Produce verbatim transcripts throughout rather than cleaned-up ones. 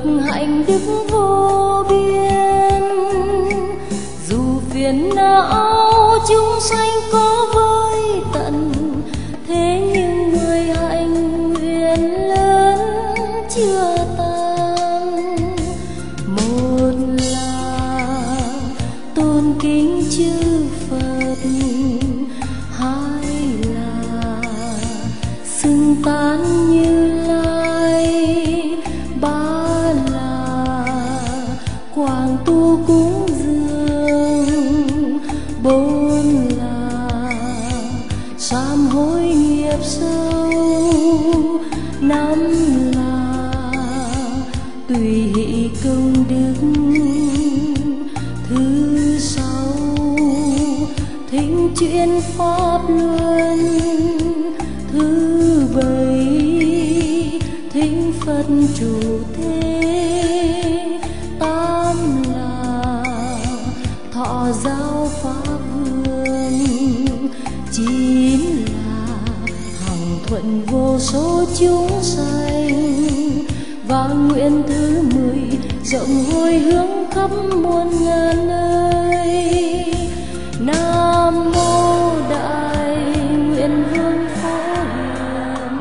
hạnh đức vô biên. Dù phiền não chúng sanh có với tận, thế nhưng người hạnh nguyện lớn chưa tan. Một là tôn kính chư Phật, hai là xưng tán Như Lai, ba là quảng tu cúng dường, bốn là sám hối nghiệp sâu, năm là tùy hỷ công đức, thứ sáu thính chuyên pháp luân, thứ bảy thính Phật trụ thế, tám là thọ giáo pháp vương, chín là hằng thuận vô số chúng sanh, và nguyện thứ mười rộng hồi hướng khắp muôn ngàn nơi. Nam mô Đại Nguyện Vương Phổ Hiền.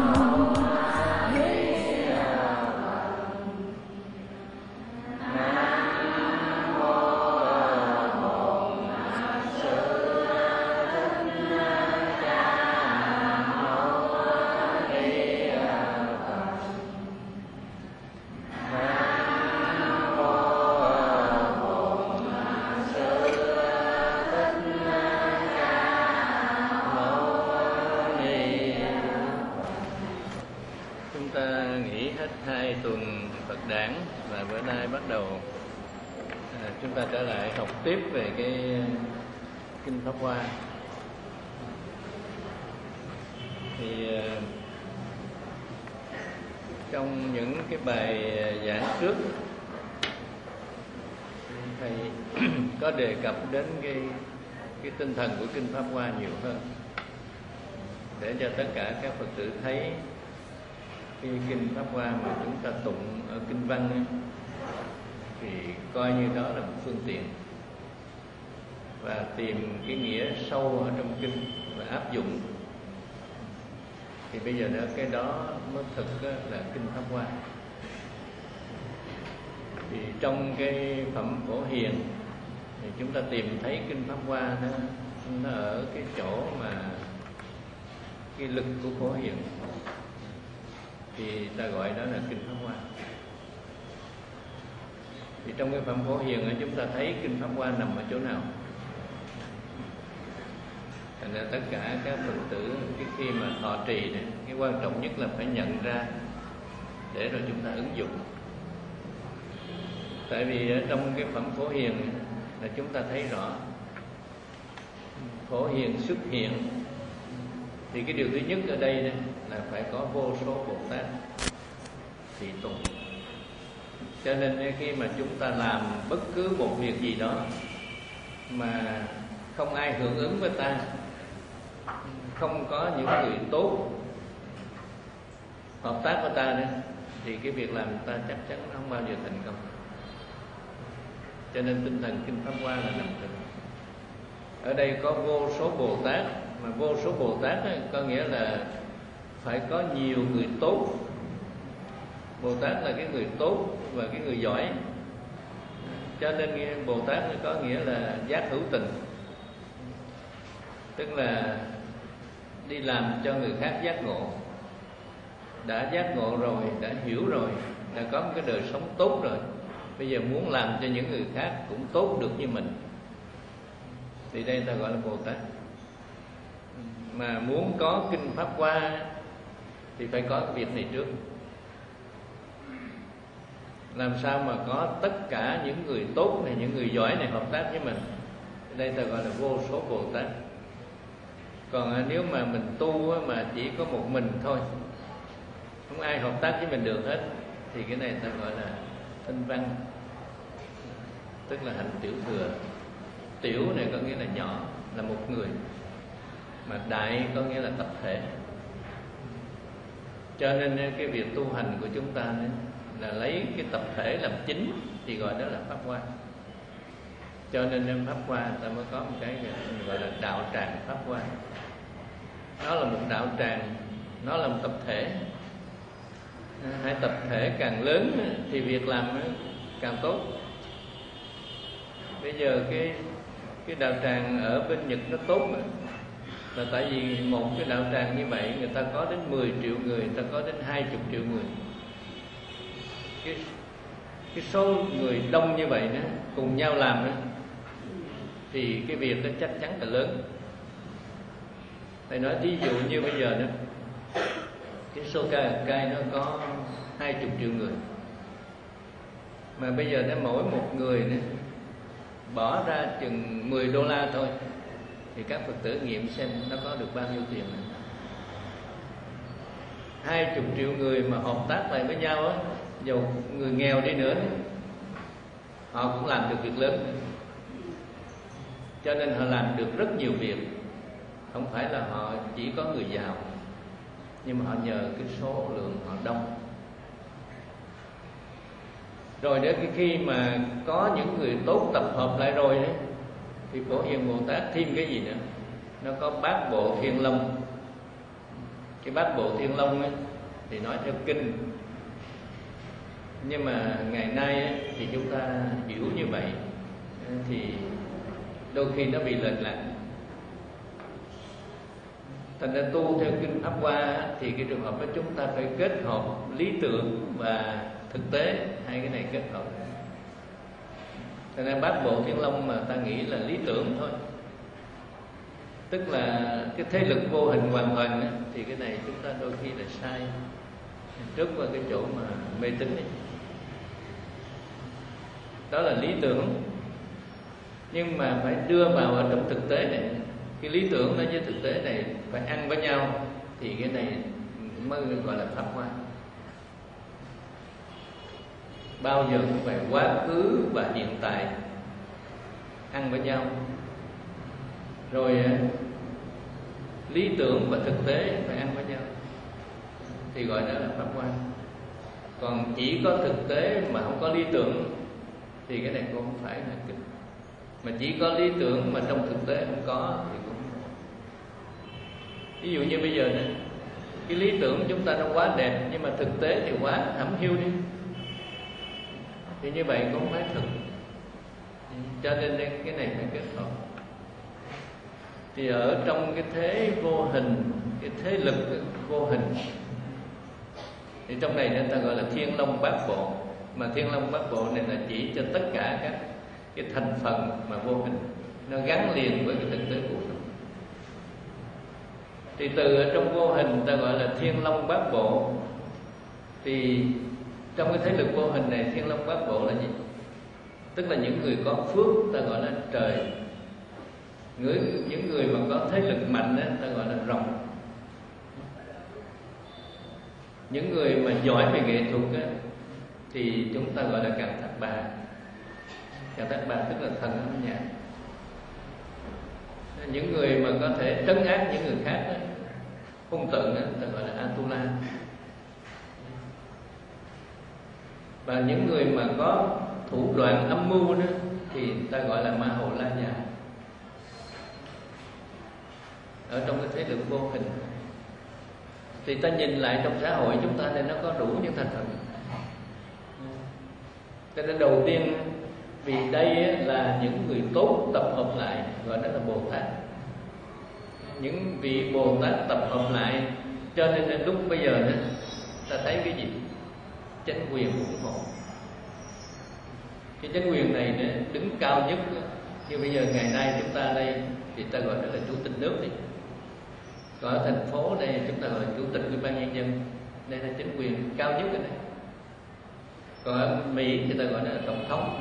Hai tuần Phật đản và bữa nay bắt đầu à, chúng ta trở lại học tiếp về cái kinh Pháp Hoa. Thì à, trong những cái bài giảng trước thầy có đề cập đến cái cái tinh thần của kinh Pháp Hoa nhiều hơn, để cho tất cả các Phật tử thấy cái kinh Pháp Hoa mà chúng ta tụng ở kinh văn ấy, thì coi như đó là một phương tiện, và tìm cái nghĩa sâu ở trong kinh và áp dụng. Thì bây giờ đó, cái đó mới thực là kinh Pháp Hoa. Thì trong cái phẩm Phổ Hiền thì chúng ta tìm thấy kinh Pháp Hoa nó, nó ở cái chỗ mà cái lực của Phổ Hiền, thì ta gọi đó là kinh Pháp Hoa. Thì trong cái phẩm Phổ Hiền ấy, chúng ta thấy kinh Pháp Hoa nằm ở chỗ nào? Thành ra tất cả các Phật tử cái khi mà thọ trì này, cái quan trọng nhất là phải nhận ra để rồi chúng ta ứng dụng. Tại vì ở trong cái phẩm Phổ Hiền ấy, là chúng ta thấy rõ Phổ Hiền xuất hiện, thì cái điều thứ nhất ở đây, đây là phải có vô số Bồ Tát tùy tùng. Cho nên khi mà chúng ta làm bất cứ một việc gì đó mà không ai hưởng ứng với ta, không có những người tốt hợp tác với ta nữa, thì cái việc làm ta chắc chắn không bao giờ thành công. Cho nên tinh thần kinh Pháp Hoa là nằm từ ở đây có vô số Bồ Tát. Mà vô số Bồ Tát ấy, có nghĩa là phải có nhiều người tốt. Bồ Tát là cái người tốt và cái người giỏi. Cho nên Bồ Tát có nghĩa là giác hữu tình, tức là đi làm cho người khác giác ngộ. Đã giác ngộ rồi, đã hiểu rồi, đã có một cái đời sống tốt rồi, bây giờ muốn làm cho những người khác cũng tốt được như mình, thì đây ta gọi là Bồ Tát. Mà muốn có kinh Pháp Hoa thì phải có cái việc này trước. Làm sao mà có tất cả những người tốt này, những người giỏi này hợp tác với mình, đây ta gọi là vô số Bồ Tát. Còn nếu mà mình tu mà chỉ có một mình thôi, không ai hợp tác với mình được hết, thì cái này ta gọi là tinh văn, tức là hạnh tiểu thừa. Tiểu này có nghĩa là nhỏ, là một người, mà đại có nghĩa là tập thể. Cho nên cái việc tu hành của chúng ta ấy, là lấy cái tập thể làm chính thì gọi đó là pháp hoa. Cho nên trong pháp hoa ta mới có một cái gọi là đạo tràng pháp hoa. Nó là một đạo tràng, nó là một tập thể. Hai tập thể càng lớn thì việc làm càng tốt. Bây giờ cái cái đạo tràng ở bên Nhật nó tốt mà. Là tại vì một cái đạo tràng như vậy người ta có đến mười triệu người, người ta có đến hai mươi triệu người. Cái, cái số người đông như vậy đó, cùng nhau làm đó, thì cái việc đó chắc chắn là lớn. Thầy nói ví dụ như bây giờ đó, cái số ca cai nó có hai mươi triệu người, mà bây giờ nó mỗi một người đó, bỏ ra chừng mười đô la thôi, thì các Phật tử nghiệm xem nó có được bao nhiêu tiền này. Hai chục triệu người mà hợp tác lại với nhau á, dù người nghèo đi nữa họ cũng làm được việc lớn. Cho nên họ làm được rất nhiều việc. Không phải là họ chỉ có người giàu, nhưng mà họ nhờ cái số lượng họ đông. Rồi đến khi mà có những người tốt tập hợp lại rồi đấy, thì Phổ Hiền Bồ Tát thêm cái gì nữa? Nó có bát bộ Thiên Long. Cái bát bộ Thiên Long ấy, thì nói theo kinh, nhưng mà ngày nay ấy, thì chúng ta hiểu như vậy thì đôi khi nó bị lệch lạc. Thành ra tu theo kinh Pháp Hoa thì cái trường hợp đó chúng ta phải kết hợp lý tưởng và thực tế, hai cái này kết hợp. Thành ra bát bộ Thiên Long mà ta nghĩ là lý tưởng thôi, tức là cái thế lực vô hình hoàn toàn ấy, thì cái này chúng ta đôi khi là sai, trước qua cái chỗ mà mê tín ấy. Đó là lý tưởng, nhưng mà phải đưa vào ở trong thực tế này. Cái lý tưởng nó với thực tế này phải ăn với nhau, thì cái này mới gọi là Pháp Hoa. Bao giờ cũng phải quá khứ và hiện tại ăn với nhau. Rồi lý tưởng và thực tế phải ăn với nhau, thì gọi đó là Pháp Hoa. Còn chỉ có thực tế mà không có lý tưởng thì cái này cũng không phải là kinh. Mà chỉ có lý tưởng mà trong thực tế không có thì cũng... Ví dụ như bây giờ này, cái lý tưởng chúng ta nó quá đẹp, nhưng mà thực tế thì quá hẩm hiu đi, thì như vậy cũng không phải thực. Cho nên cái này phải kết hợp. Thì ở trong cái thế vô hình, cái thế lực vô hình, thì trong này người ta gọi là Thiên Long Bát Bộ. Mà Thiên Long Bát Bộ này là chỉ cho tất cả các cái thành phần mà vô hình, nó gắn liền với cái thực tế cuộc sống. Thì từ ở trong vô hình ta gọi là Thiên Long Bát Bộ. Thì trong cái thế lực vô hình này, Thiên Long Bát Bộ là gì? Tức là những người có phước ta gọi là trời, người, những người mà có thế lực mạnh đó, ta gọi là rồng. Những người mà giỏi về nghệ thuật đó, thì chúng ta gọi là Càn Thác Bà. Càn Thác Bà tức là thần âm nhạc. Những người mà có thể trấn áp những người khác đó, hung tợn đó, ta gọi là Atula. Và những người mà có thủ đoạn âm mưu đó thì ta gọi là Ma Hồ La Già. Ở trong cái thế lực vô hình, thì ta nhìn lại trong xã hội chúng ta nên nó có đủ những thành phần. Cho nên đầu tiên, vì đây là những người tốt tập hợp lại, gọi đó là Bồ Tát. Những vị Bồ Tát tập hợp lại, cho nên lúc bây giờ đó, ta thấy cái gì? Chánh quyền ủng hộ. Cái chánh quyền này nó đứng cao nhất. Như bây giờ ngày nay chúng ta đây thì ta gọi đó là chủ tịch nước đi. Còn ở thành phố đây chúng ta gọi là chủ tịch ủy ban nhân dân. Đây là chính quyền cao nhất ở đây. Còn ở Mỹ thì ta gọi là tổng thống.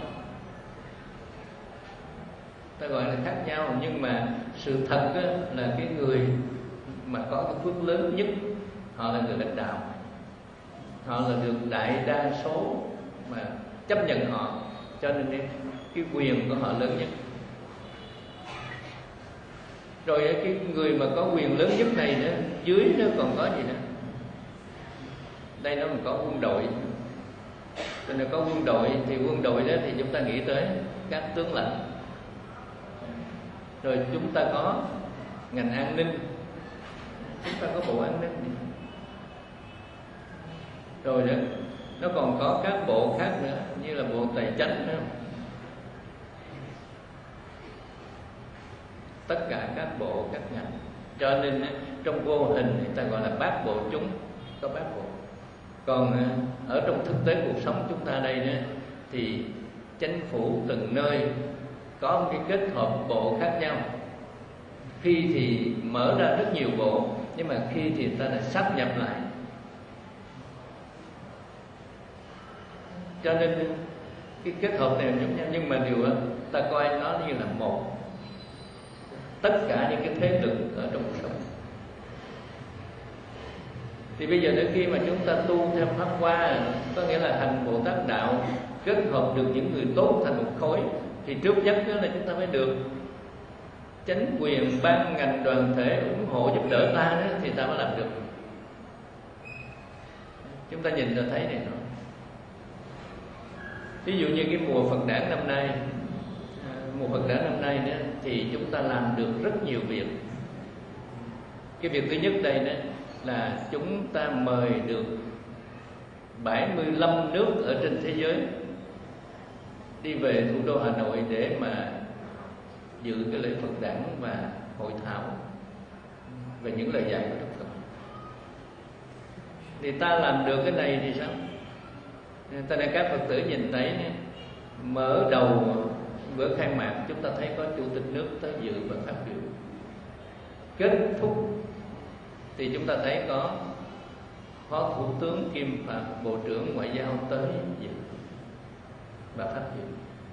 Ta gọi là khác nhau, nhưng mà sự thật đó là cái người mà có cái phước lớn nhất, họ là người lãnh đạo. Họ là được đại đa số mà chấp nhận họ, cho nên cái quyền của họ lớn nhất. Rồi cái người mà có quyền lớn nhất này nữa, dưới nó còn có gì nữa? Đây nó còn có quân đội. Cho nên có quân đội, thì quân đội đó thì chúng ta nghĩ tới các tướng lãnh. Rồi chúng ta có ngành an ninh, chúng ta có bộ an ninh. Rồi đó, nó còn có các bộ khác nữa, như là bộ tài chánh nữa. Tất cả các bộ, các ngành. Cho nên trong vô hình người ta gọi là bát bộ chúng, có bát bộ. Còn ở trong thực tế cuộc sống chúng ta đây nữa, thì chính phủ từng nơi có một cái kết hợp bộ khác nhau. Khi thì mở ra rất nhiều bộ, nhưng mà khi thì ta lại sáp nhập lại. Cho nên cái kết hợp này giống nhau, nhưng mà điều đó, ta coi nó như là một. Tất cả những cái thế lực ở trong cuộc sống. Thì bây giờ đến khi mà chúng ta tu theo Pháp Hoa, có nghĩa là hành Bồ Tát đạo, kết hợp được những người tốt thành một khối, thì trước nhất đó là chúng ta mới được chánh quyền, ban ngành, đoàn thể ủng hộ giúp đỡ ta đó, thì ta mới làm được. Chúng ta nhìn ta thấy này thôi. Ví dụ như cái mùa Phật đản năm nay, mùa Phật đản năm nay đó, thì chúng ta làm được rất nhiều việc. Cái việc thứ nhất đây đó là chúng ta mời được bảy mươi lăm nước ở trên thế giới đi về thủ đô Hà Nội để mà dự cái lễ Phật đản và hội thảo về những lời dạy của Đức Phật. Thì ta làm được cái này thì sao? Ta nên các Phật tử nhìn thấy, mở đầu bữa khai mạc chúng ta thấy có Chủ tịch nước tới dự và phát biểu. Kết thúc thì chúng ta thấy có Phó Thủ tướng kiêm Bộ trưởng Ngoại giao tới dự và phát biểu.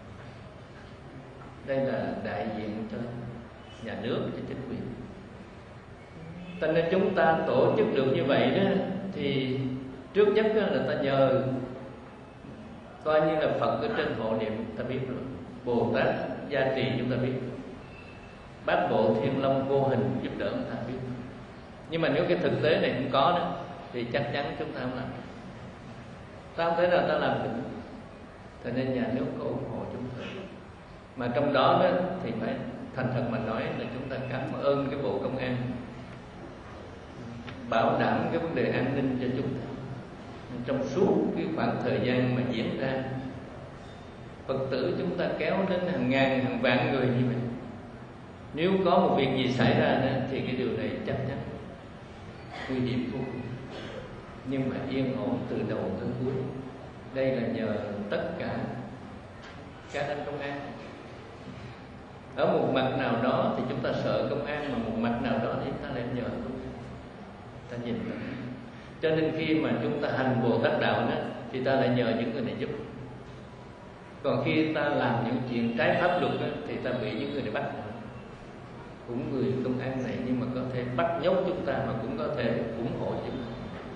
Đây là đại diện cho nhà nước, cho chính quyền. Cho nên chúng ta tổ chức được như vậy đó, thì trước nhất là ta nhờ, coi như là Phật ở trên hộ niệm ta biết rồi, Bồ Tát gia trì chúng ta biết rồi, Bát Bộ Thiên Long vô hình giúp đỡ chúng ta biết. Nhưng mà nếu cái thực tế này không có đó, thì chắc chắn chúng ta không làm được. Ta không thể nào ta làm được. Cho nên nhà nước có ủng hộ chúng ta. Mà trong đó, đó thì phải thành thật mà nói là chúng ta cảm ơn cái Bộ Công an bảo đảm cái vấn đề an ninh cho chúng ta trong suốt cái khoảng thời gian mà diễn ra. Phật tử chúng ta kéo đến hàng ngàn, hàng vạn người như vậy. Nếu có một việc gì xảy ra đó, thì cái điều này chắc chắn nguy hiểm vô cùng. Nhưng mà yên ổn từ đầu tới cuối. Đây là nhờ tất cả các anh công an. Ở một mặt nào đó thì chúng ta sợ công an, mà một mặt nào đó thì chúng ta lại nhờ công an. Ta nhìn rồi. Cho nên khi mà chúng ta hành Bồ Tát đạo đó, thì ta lại nhờ những người này giúp. Còn khi ta làm những chuyện trái pháp luật đó, thì ta bị những người này bắt. Cũng người công an này nhưng mà có thể bắt nhốt chúng ta, mà cũng có thể ủng hộ chúng ta.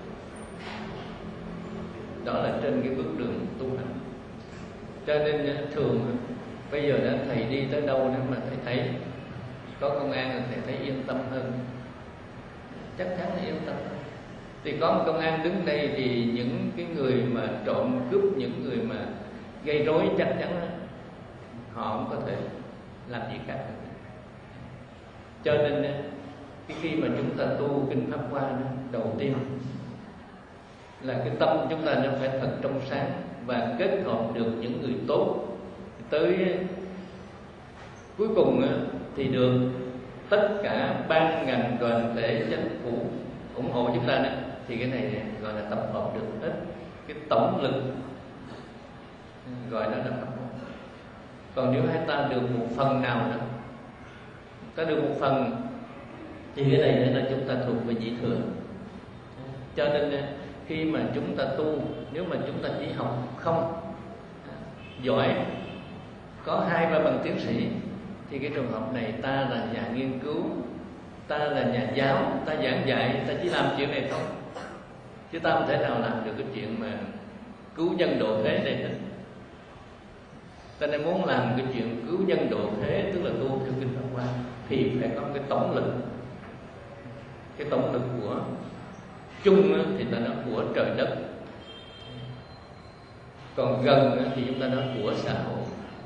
Đó là trên cái bước đường tu hành. Cho nên thường bây giờ đã thầy đi tới đâu đó mà thầy thấy có công an là thầy thấy yên tâm hơn. Chắc chắn là yên tâm hơn. Thì có một công an đứng đây thì những cái người mà trộm cướp, những người mà gây rối chắc chắn họ không có thể làm gì khác được. Cho nên cái khi mà chúng ta tu kinh Pháp Hoa đó, đầu tiên là cái tâm chúng ta nó phải thật trong sáng và kết hợp được những người tốt. Tới cuối cùng thì được tất cả ban ngành, đoàn thể, chính phủ ủng hộ chúng ta đó. Thì cái này gọi là tập hợp được hết cái tổng lực, gọi đó là Pháp Hoa. Còn nếu hai ta được một phần nào đó, ta được một phần, thì cái này là chúng ta thuộc về nhị thừa. Cho nên khi mà chúng ta tu, nếu mà chúng ta chỉ học không giỏi, có hai ba bằng tiến sĩ, thì cái trường hợp này ta là nhà nghiên cứu, ta là nhà giáo, ta giảng dạy, ta chỉ làm chuyện này thôi, chứ ta không thể nào làm được cái chuyện mà cứu nhân độ thế đây hết. Ta nên muốn làm cái chuyện cứu nhân độ thế, tức là tu theo kinh Pháp Hoa, thì phải có cái tổng lực. Cái tổng lực của chung thì ta nói của trời đất. còn gần thì chúng ta nói của xã hội.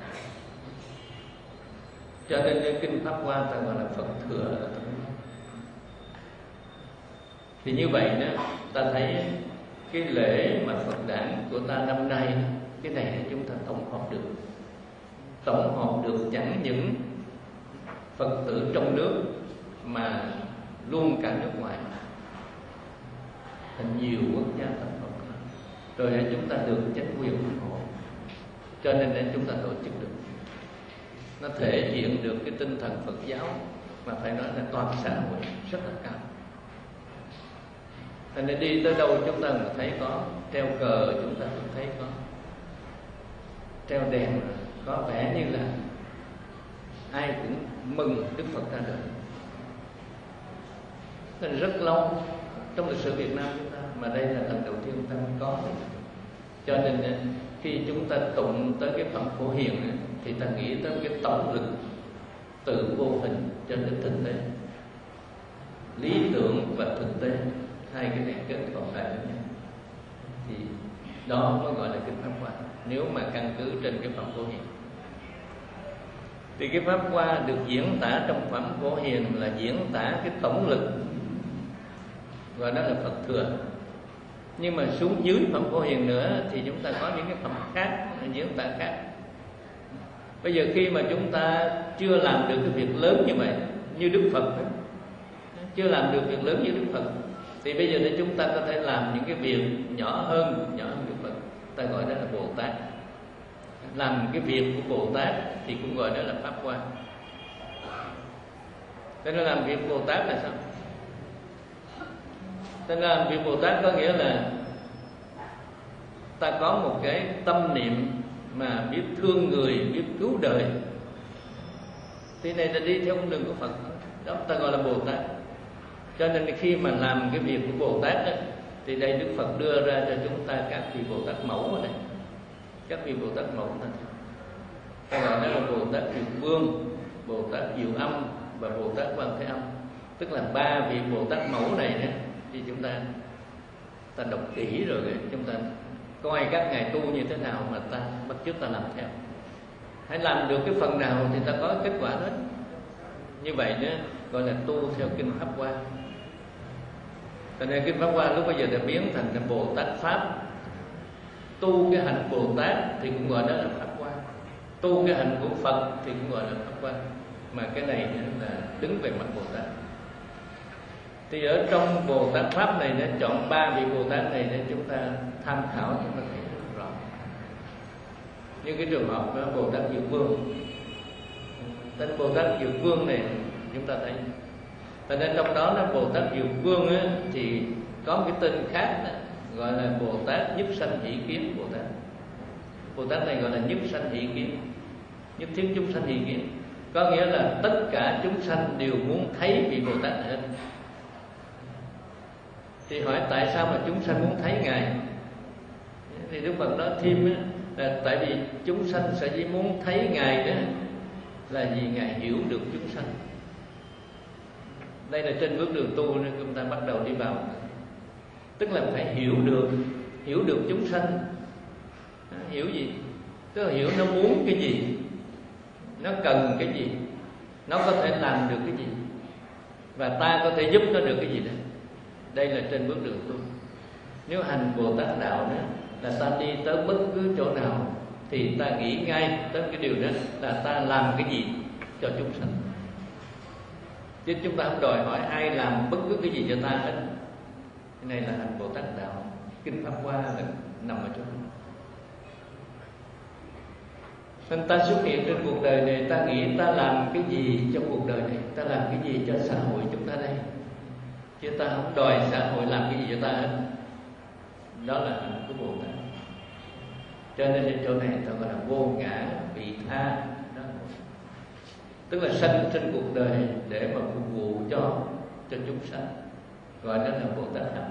Cho nên cái kinh Pháp Hoa ta gọi là Phật thừa. Thì như vậy đó, ta thấy cái lễ mà Phật đản của ta năm nay, cái này là chúng ta tổng hợp được. Tổng hợp được chẳng những Phật tử trong nước mà luôn cả nước ngoài, thành nhiều quốc gia tập hợp, rồi chúng ta được chính quyền ủng hộ, cho nên để chúng ta tổ chức được. Nó thể hiện được cái tinh thần Phật giáo mà phải nói là toàn xã hội rất là cao. Cho nên đi tới đâu chúng ta cũng thấy có treo cờ, chúng ta cũng thấy có treo đèn, có vẻ như là ai cũng mừng Đức Phật ra đời. Nên rất lâu trong lịch sử Việt Nam chúng ta, mà đây là lần đầu tiên chúng ta có. Cho nên khi chúng ta tụng tới cái phẩm Phổ Hiền thì ta nghĩ tới cái tổng lực từ vô hình cho đến thực tế, lý tưởng và thực tế, hai cái này kết hợp lại với nhau, thì đó mới gọi là kinh Pháp Hoa. Nếu mà căn cứ trên cái phẩm Phổ Hiền, thì cái Pháp Hoa được diễn tả trong phẩm Phổ Hiền là diễn tả cái tổng lực, gọi đó là Phật thừa. Nhưng mà xuống dưới phẩm Phổ Hiền nữa thì chúng ta có những cái phẩm khác diễn tả khác. Bây giờ khi mà chúng ta chưa làm được cái việc lớn như vậy, như Đức Phật đó, chưa làm được việc lớn như Đức Phật, thì bây giờ để chúng ta có thể làm những cái việc nhỏ hơn, nhỏ hơn Đức Phật, ta gọi đó là Bồ Tát. Làm cái việc của Bồ Tát thì cũng gọi đó là Pháp Hoa. Thế nên làm việc Bồ Tát là sao? Thế nên làm việc Bồ Tát có nghĩa là ta có một cái tâm niệm mà biết thương người, biết cứu đời, thì này là đi theo con đường của Phật, đó ta gọi là Bồ Tát. Cho nên khi mà làm cái việc của Bồ Tát đó, thì đây Đức Phật đưa ra cho chúng ta các vị Bồ Tát mẫu ở đây. Các vị Bồ Tát mẫu này ta gọi đó là Bồ Tát Diệu Vương, Bồ Tát Diệu Âm và Bồ Tát Quan Thế Âm. Tức là ba vị Bồ Tát mẫu này đó, thì chúng ta ta đọc kỹ rồi chúng ta coi các ngài tu như thế nào mà ta bắt chước ta làm theo. Hãy làm được cái phần nào thì ta có kết quả đó. Như vậy đó gọi là tu theo kinh Pháp Hoa. Cho nên kinh Pháp Hoa lúc bây giờ đã biến thành là Bồ Tát Pháp. Tu cái hạnh Bồ Tát thì cũng gọi đó là Pháp Hoa. Tu cái hạnh của Phật thì cũng gọi là Pháp Hoa. Mà cái này là đứng về mặt Bồ Tát. Thì ở trong Bồ Tát Pháp này nó chọn ba vị Bồ Tát này để chúng ta tham khảo, chúng ta thấy rất rõ. Như cái trường hợp đó, Bồ Tát Diệu Vương, tên Bồ Tát Diệu Vương này chúng ta thấy, cho nên trong đó nó Bồ Tát Diệu Vương á, thì có một cái tên khác đó, gọi là Bồ Tát Nhất Sanh Hỷ Kiến Bồ Tát. Bồ Tát này gọi là Nhất Sanh Hỷ Kiến, nhất thiết chúng sanh hỷ kiến, có nghĩa là tất cả chúng sanh đều muốn thấy vị Bồ Tát này hết. Thì hỏi tại sao mà chúng sanh muốn thấy Ngài? Thì Đức Phật nói thêm á, là tại vì chúng sanh sẽ chỉ muốn thấy Ngài đó là vì Ngài hiểu được chúng sanh. Đây là trên bước đường tu nên chúng ta bắt đầu đi vào, tức là phải hiểu được, hiểu được chúng sanh. Hiểu gì? Tức là hiểu nó muốn cái gì, nó cần cái gì, nó có thể làm được cái gì, và ta có thể giúp nó được cái gì đó. Đây là trên bước đường tu. Nếu hành Bồ Tát đạo đó là ta đi tới bất cứ chỗ nào thì ta nghĩ ngay tới cái điều đó là ta làm cái gì cho chúng sanh, chứ chúng ta không đòi hỏi ai làm bất cứ cái gì cho ta hết. Cái này là hành Bồ Tát đạo. Kinh Pháp Hoa là nằm ở chỗ đó. Nên ta xuất hiện trên cuộc đời này, ta nghĩ ta làm cái gì cho cuộc đời này, ta làm cái gì cho xã hội chúng ta đây, chứ ta không đòi xã hội làm cái gì cho ta hết. Đó là hạnh của Bồ Tát. Cho nên ở chỗ này ta gọi là vô ngã vị tha đó. Tức là sanh trên cuộc đời để mà phục vụ cho cho chúng sanh, gọi đó là Bồ Tát hạnh.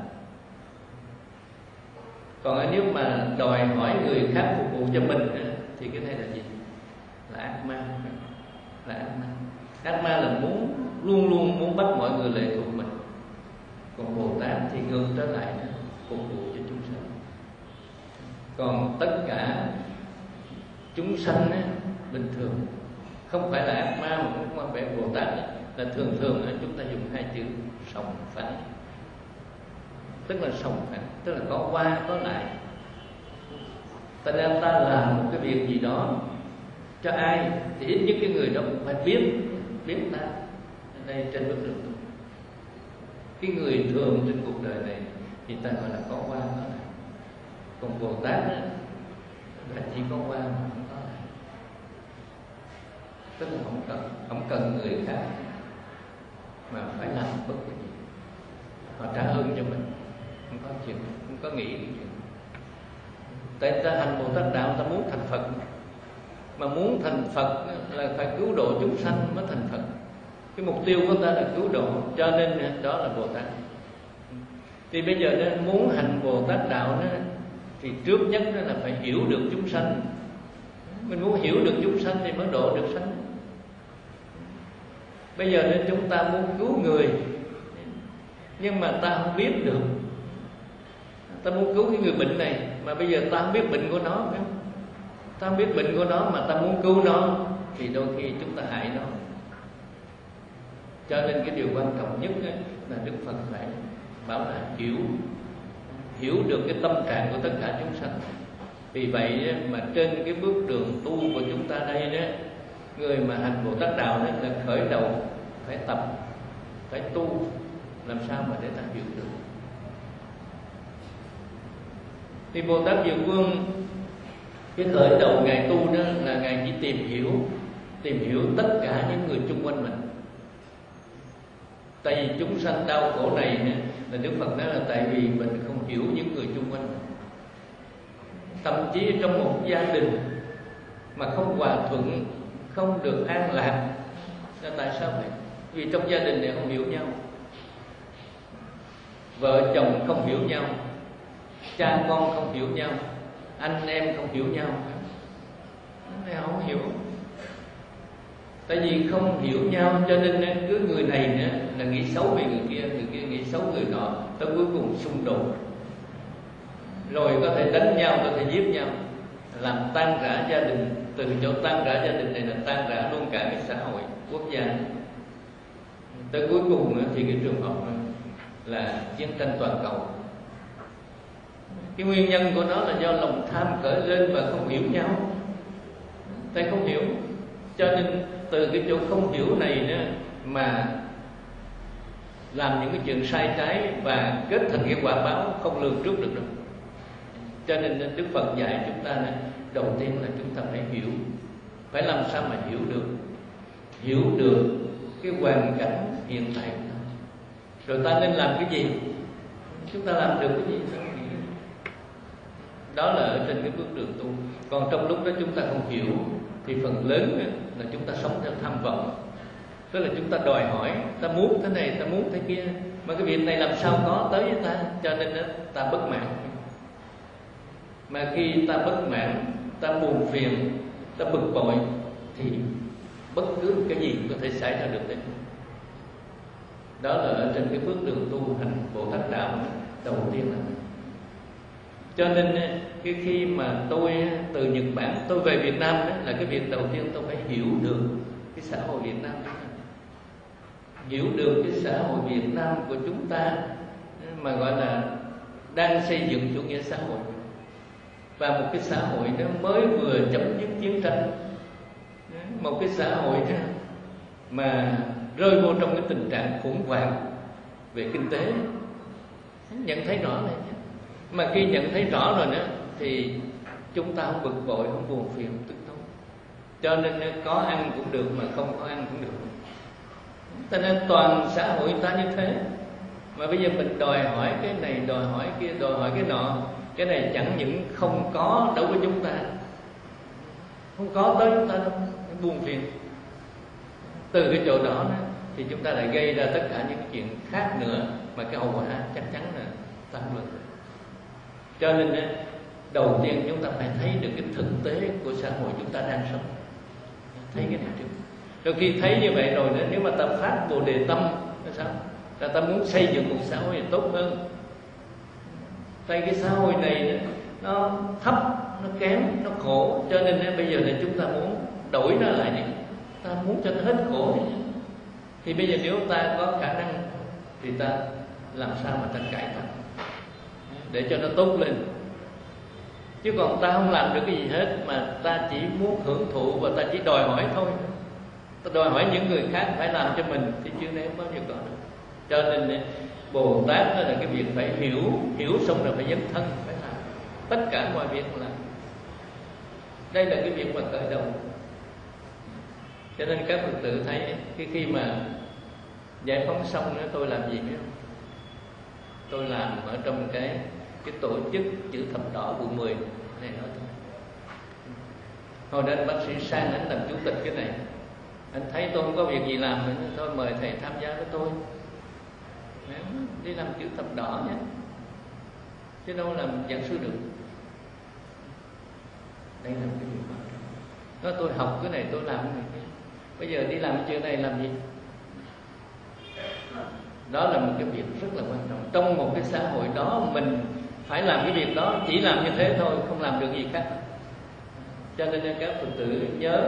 Còn nếu mà đòi hỏi người khác phục vụ cho mình thì cái này là gì? Là ác ma. Là ác ma. Ác ma là muốn luôn luôn muốn bắt mọi người lệ thuộc mình. Còn Bồ Tát thì ngược trở lại đó, phục vụ cho chúng sanh. Còn tất cả chúng sanh á, bình thường, không phải là ác ma mà cũng không phải Bồ Tát á, là thường thường á, chúng ta dùng hai chữ sòng phẳng, tức là sòng phẳng, tức là có qua có lại. Ta nên ta làm một cái việc gì đó cho ai thì ít nhất cái người đó cũng phải biết biết ta. Ở đây trên bức tượng, cái người thường trên cuộc đời này thì ta gọi là có qua có lại. Còn Bồ Tát á, là chỉ có qua mà không có lại, tức là không cần không cần người khác mà phải làm bất cứ gì, họ trả ơn cho mình, không có chuyện, không có nghĩ cái chuyện. Tại ta hành Bồ Tát đạo, ta muốn thành Phật, mà muốn thành Phật là phải cứu độ chúng sanh mới thành Phật. Cái mục tiêu của ta là cứu độ, cho nên đó là Bồ Tát. Thì bây giờ nên muốn hành Bồ Tát đạo đó, thì trước nhất đó là phải hiểu được chúng sanh. Mình muốn hiểu được chúng sanh thì mới độ được sanh. Bây giờ nên chúng ta muốn cứu người, nhưng mà ta không biết được. Ta muốn cứu cái người bệnh này, mà bây giờ ta không biết bệnh của nó, ta không biết bệnh của nó mà ta muốn cứu nó, thì đôi khi chúng ta hại nó. Cho nên cái điều quan trọng nhất là Đức Phật phải bảo là hiểu hiểu được cái tâm trạng của tất cả chúng sanh. Vì vậy mà trên cái bước đường tu của chúng ta đây đó, người mà hành Bồ Tát đạo đó là khởi đầu phải tập, phải tu làm sao mà để ta hiểu được. Thì Bồ Tát Diệu Vương, cái khởi đầu Ngài tu đó là Ngài chỉ tìm hiểu tìm hiểu tất cả những người chung quanh mình. Tại vì chúng sanh đau khổ này là Đức Phật nói là tại vì mình không hiểu những người chung quanh mình. Thậm chí trong một gia đình mà không hòa thuận, không được an lạc, là tại sao vậy? Vì trong gia đình này không hiểu nhau, vợ chồng không hiểu nhau, cha con không hiểu nhau, anh em không hiểu nhau. Này không hiểu. Tại vì không hiểu nhau cho nên cứ người này nữa là nghĩ xấu về người kia, người kia nghĩ xấu người nọ, tới cuối cùng xung đột, rồi có thể đánh nhau, có thể giết nhau, làm tan rã gia đình. Từ chỗ tan rã gia đình này là tan rã luôn cả cái xã hội, quốc gia. Tới cuối cùng thì cái trường hợp là chiến tranh toàn cầu. Cái nguyên nhân của nó là do lòng tham khởi lên và không hiểu nhau. Tại không hiểu, cho nên từ cái chỗ không hiểu này nữa mà làm những cái chuyện sai trái và kết thành cái quả báo không lường trước được đâu. Cho nên Đức Phật dạy chúng ta này, đầu tiên là chúng ta phải hiểu, phải làm sao mà hiểu được, hiểu được cái hoàn cảnh hiện tại của ta. Rồi ta nên làm cái gì, chúng ta làm được cái gì. Đó là ở trên cái bước đường tu. Còn trong lúc đó chúng ta không hiểu thì phần lớn là chúng ta sống theo tham vọng. Tức là chúng ta đòi hỏi, ta muốn thế này, ta muốn thế kia, mà cái việc này làm sao có tới với ta, cho nên ta bất mãn. Mà khi ta bất mãn, ta buồn phiền, ta bực bội, thì bất cứ cái gì cũng có thể xảy ra được đấy. Đó là ở trên cái bước đường tu hành Bồ Tát đạo đầu tiên là. Cho nên cái khi mà tôi từ Nhật Bản tôi về Việt Nam đó, là cái việc đầu tiên tôi phải hiểu được cái xã hội Việt Nam, hiểu được cái xã hội Việt Nam của chúng ta mà gọi là đang xây dựng chủ nghĩa xã hội, và một cái xã hội đó mới vừa chấm dứt chiến tranh, một cái xã hội đó mà rơi vô trong cái tình trạng khủng hoảng về kinh tế. Nhận thấy rõ này, mà khi nhận thấy rõ rồi nữa thì chúng ta không bực bội, không buồn phiền, tức tối. Cho nên có ăn cũng được mà không có ăn cũng được. Cho nên toàn xã hội ta như thế. Mà bây giờ mình đòi hỏi cái này, đòi hỏi kia, đòi hỏi cái nọ, cái này chẳng những không có đối với chúng ta, không có tới chúng ta đâu, buồn phiền. Từ cái chỗ đó thì chúng ta lại gây ra tất cả những chuyện khác nữa, mà cái hậu quả chắc chắn là tăng lên. Cho nên đầu tiên chúng ta phải thấy được cái thực tế của xã hội chúng ta đang sống, thấy cái này trước. Rồi khi thấy như vậy rồi nữa, nếu mà ta phát Bồ Đề tâm là sao? Là ta muốn xây dựng một xã hội tốt hơn. Tại cái xã hội này nó thấp, nó kém, nó khổ. Cho nên bây giờ là chúng ta muốn đổi nó lại đi, ta muốn cho nó hết khổ đi. Thì bây giờ nếu ta có khả năng thì ta làm sao mà ta cải tạo để cho nó tốt lên. Chứ còn ta không làm được cái gì hết, mà ta chỉ muốn hưởng thụ và ta chỉ đòi hỏi thôi. Ta đòi hỏi những người khác phải làm cho mình thì chưa nếm bao nhiêu có được. Cho nên Bồ Tát đó là cái việc phải hiểu, hiểu xong rồi phải dấn thân, phải làm tất cả mọi việc là đây là cái việc mà khởi đầu. Cho nên các Phật tử thấy khi khi mà giải phóng xong nữa tôi làm gì biết không? Tôi làm ở trong cái cái tổ chức chữ thập đỏ quận mười này nói thôi. Hồi đó bác sĩ Sang anh làm chủ tịch cái này, anh thấy tôi không có việc gì làm nữa, thôi mời thầy tham gia với tôi. Đi làm chữ thập đỏ nhé, chứ đâu làm giảng sư được. Đây là cái việc quan trọng. Nói tôi học cái này tôi làm cái này, bây giờ đi làm cái chuyện này làm gì? Đó là một cái việc rất là quan trọng. Trong một cái xã hội đó mình phải làm cái việc đó, chỉ làm như thế thôi, không làm được gì khác. Cho nên các Phật tử nhớ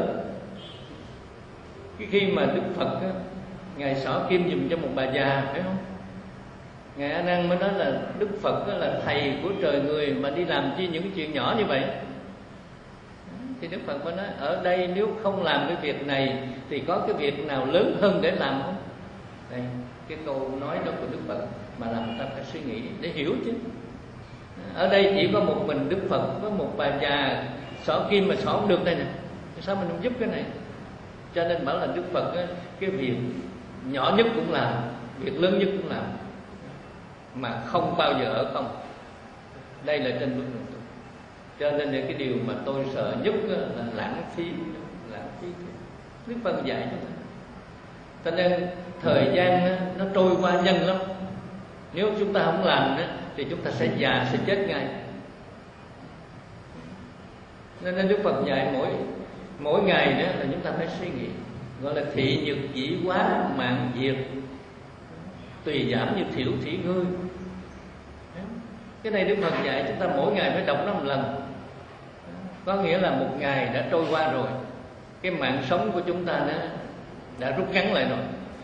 cái khi mà Đức Phật á, Ngài xỏ kim giùm cho một bà già, phải không? Ngài A Nan mới nói là Đức Phật là thầy của trời người mà đi làm chi những chuyện nhỏ như vậy. Thì Đức Phật mới nói ở đây nếu không làm cái việc này thì có cái việc nào lớn hơn để làm không? Đây, cái câu nói đó của Đức Phật mà làm ta phải suy nghĩ để hiểu chứ. Ở đây chỉ có một mình Đức Phật, có một bà già xỏ kim mà xỏ không được đây nè, sao mình không giúp cái này? Cho nên bảo là Đức Phật cái việc nhỏ nhất cũng làm, việc lớn nhất cũng làm, mà không bao giờ ở không. Đây là trên bước đường tu. Cho nên cái điều mà tôi sợ nhất là lãng phí, lãng phí. Đức Phật dạy cho ta. Cho nên thời gian nó trôi qua nhanh lắm. Nếu chúng ta không làm thì chúng ta sẽ già, sẽ chết ngay. Nên Đức Phật dạy mỗi mỗi ngày đó là chúng ta phải suy nghĩ, gọi là thị nhược dĩ quá mạng diệt, tùy giảm như thiểu thủy ngươi. Cái này Đức Phật dạy chúng ta mỗi ngày phải đọc nó một lần. Có nghĩa là một ngày đã trôi qua rồi, cái mạng sống của chúng ta đã, đã rút ngắn lại rồi.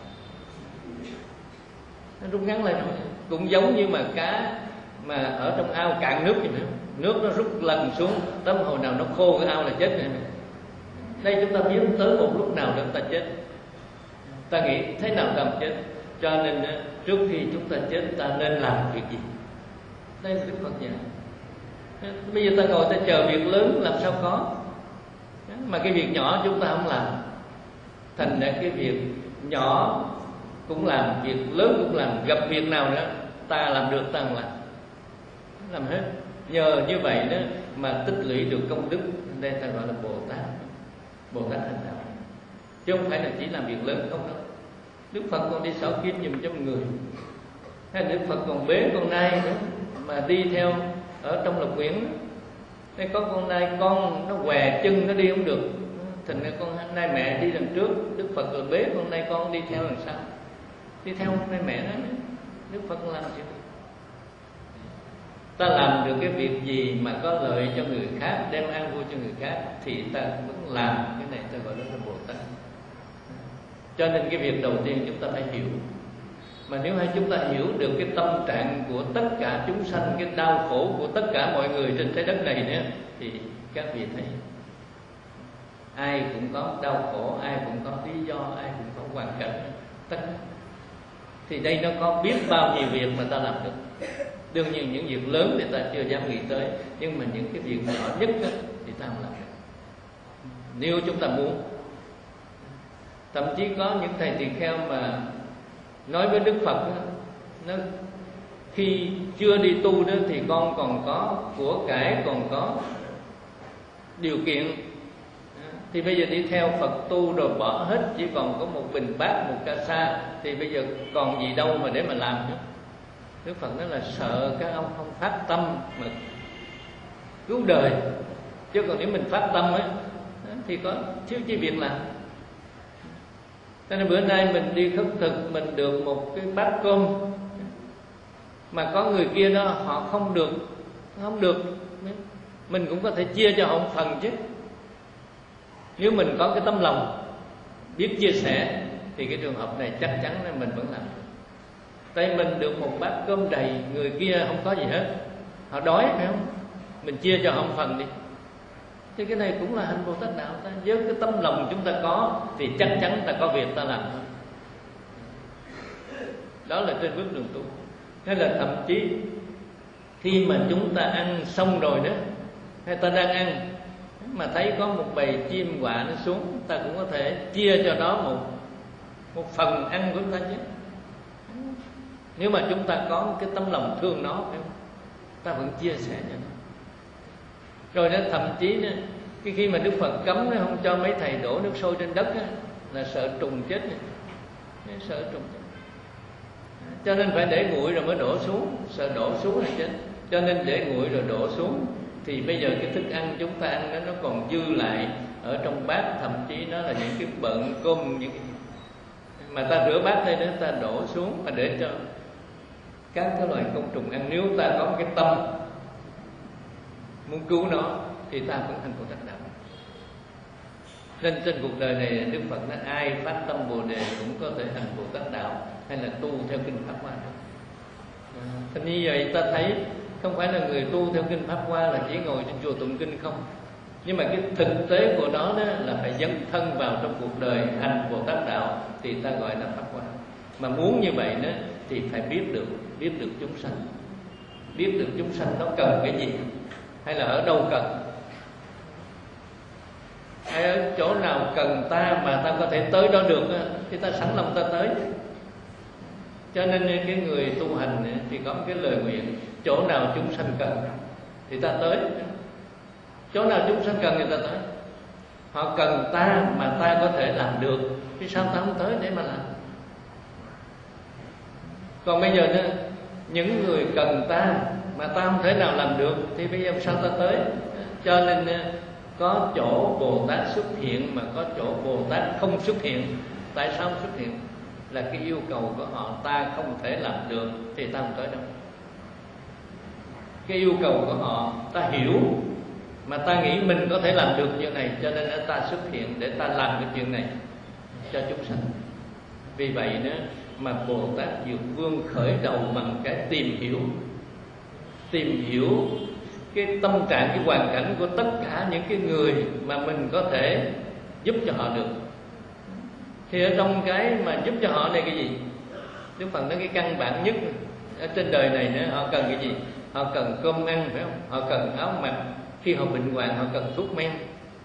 Nó rút ngắn lại rồi. Cũng giống như mà cá mà ở trong ao cạn nước vậy nữa, nước nó rút lần xuống, tới hồi nào nó khô cái ao là chết rồi. Đây chúng ta biết tới một lúc nào để chúng ta chết. Ta nghĩ thế nào ta chết. Cho nên trước khi chúng ta chết ta nên làm việc gì? Đây là Đức Phật dạy. Bây giờ ta ngồi ta chờ việc lớn làm sao có. Mà cái việc nhỏ chúng ta không làm, thành ra cái việc nhỏ cũng làm, việc lớn cũng làm. Gặp việc nào nữa ta làm được ta làm, làm hết. Nhờ như vậy đó mà tích lũy được công đức. Đây ta gọi là Bồ Tát, Bồ Tát hành đạo. Chứ không phải là chỉ làm việc lớn không đâu. Đức Phật còn đi xỏ kim giùm cho một người, hay Đức Phật còn bế con nai nữa mà đi theo ở trong Lộc Nguyễn. Đây có con nai con nó què chân nó đi không được, thành ra con nai mẹ đi đằng trước, Đức Phật rồi bế con nai con đi theo đằng sau, đi theo nai mẹ đó. Đức Phật làm chuyện gì? Ta làm được cái việc gì mà có lợi cho người khác, đem an vui cho người khác thì ta vẫn làm. Cái này ta gọi đó là Bồ Tát. Cho nên cái việc đầu tiên chúng ta phải hiểu. Mà nếu hay chúng ta hiểu được cái tâm trạng của tất cả chúng sanh, cái đau khổ của tất cả mọi người trên trái đất này nữa, thì các vị thấy ai cũng có đau khổ, ai cũng có lý do, ai cũng có hoàn cảnh, tất cả. Thì đây nó có biết bao nhiêu việc mà ta làm được. Đương nhiên những việc lớn thì ta chưa dám nghĩ tới, nhưng mà những cái việc nhỏ nhất đó, thì ta không làm được. Nếu chúng ta muốn. Thậm chí có những thầy tỳ kheo mà nói với Đức Phật đó, nó khi chưa đi tu đó thì con còn có của cải, còn có điều kiện, thì bây giờ đi theo Phật tu rồi bỏ hết, chỉ còn có một bình bát, một ca sa, thì bây giờ còn gì đâu mà để mà làm chứ. Đức Phật nói là sợ các ông không phát tâm mà cứu đời, chứ còn nếu mình phát tâm ấy thì có thiếu chi việc làm. Cho nên bữa nay mình đi khất thực, mình được một cái bát cơm, mà có người kia đó họ không được, không được mình cũng có thể chia cho họ một phần chứ. Nếu mình có cái tấm lòng biết chia sẻ thì cái trường hợp này chắc chắn là mình vẫn làm được. Tại mình được một bát cơm đầy, người kia không có gì hết, họ đói phải không? Mình chia cho họ một phần đi. Thì cái này cũng là hành Bồ Tát đạo ta. Với cái tấm lòng chúng ta có thì chắc chắn ta có việc ta làm thôi. Đó là trên bước đường tu. Hay là thậm chí khi mà chúng ta ăn xong rồi đó, hay ta đang ăn mà thấy có một bầy chim quạ nó xuống, ta cũng có thể chia cho nó một một phần ăn của chúng ta chứ. Nếu mà chúng ta có một cái tấm lòng thương nó, phải không? Ta vẫn chia sẻ cho nó. Rồi đó, thậm chí đó, cái khi mà Đức Phật cấm nó không cho mấy thầy đổ nước sôi trên đất đó, là sợ trùng chết này. Sợ trùng chết. Cho nên phải để nguội rồi mới đổ xuống, sợ đổ xuống là chết. Cho nên để nguội rồi đổ xuống. Thì bây giờ cái thức ăn chúng ta ăn đó, nó còn dư lại ở trong bát, thậm chí nó là những cái bận cơm, những cái... mà ta rửa bát đây nữa, ta đổ xuống mà để cho các cái loài côn trùng ăn. Nếu ta có một cái tâm muốn cứu nó thì ta cũng thành Bồ Tát đạo. Nên trên cuộc đời này Đức Phật nói ai phát tâm Bồ Đề cũng có thể hành Bồ Tát đạo hay là tu theo kinh Pháp Hoa. Thì như vậy ta thấy không phải là người tu theo kinh Pháp Hoa là chỉ ngồi trên chùa tụng kinh không, nhưng mà cái thực tế của nó đó là phải dấn thân vào trong cuộc đời hành Bồ Tát đạo thì ta gọi là Pháp Hoa. Mà muốn như vậy đó thì phải biết được biết được chúng sanh, biết được chúng sanh nó cần cái gì, hay là ở đâu cần, hay ở chỗ nào cần ta mà ta có thể tới đó được thì ta sẵn lòng ta tới. Cho nên cái người tu hành thì có một cái lời nguyện: chỗ nào chúng sanh cần thì ta tới, chỗ nào chúng sanh cần thì ta tới. Họ cần ta mà ta có thể làm được thì sao ta không tới để mà làm? Còn bây giờ nữa, những người cần ta mà ta không thể nào làm được thì bây giờ sao ta tới? Cho nên có chỗ Bồ Tát xuất hiện mà có chỗ Bồ Tát không xuất hiện. Tại sao không xuất hiện? Là cái yêu cầu của họ ta không thể làm được thì ta không tới đâu. Cái yêu cầu của họ ta hiểu mà ta nghĩ mình có thể làm được chuyện này, cho nên ta xuất hiện để ta làm cái chuyện này cho chúng sanh. Vì vậy nữa mà Bồ Tát Diệu Vương khởi đầu bằng cái tìm hiểu, tìm hiểu cái tâm trạng, cái hoàn cảnh của tất cả những cái người mà mình có thể giúp cho họ được. Thì ở trong cái mà giúp cho họ này cái gì? Đức Phật nói cái căn bản nhất ở trên đời này nữa, họ cần cái gì? Họ cần cơm ăn, phải không? Họ cần áo mặc. Khi họ bệnh hoạn họ cần thuốc men.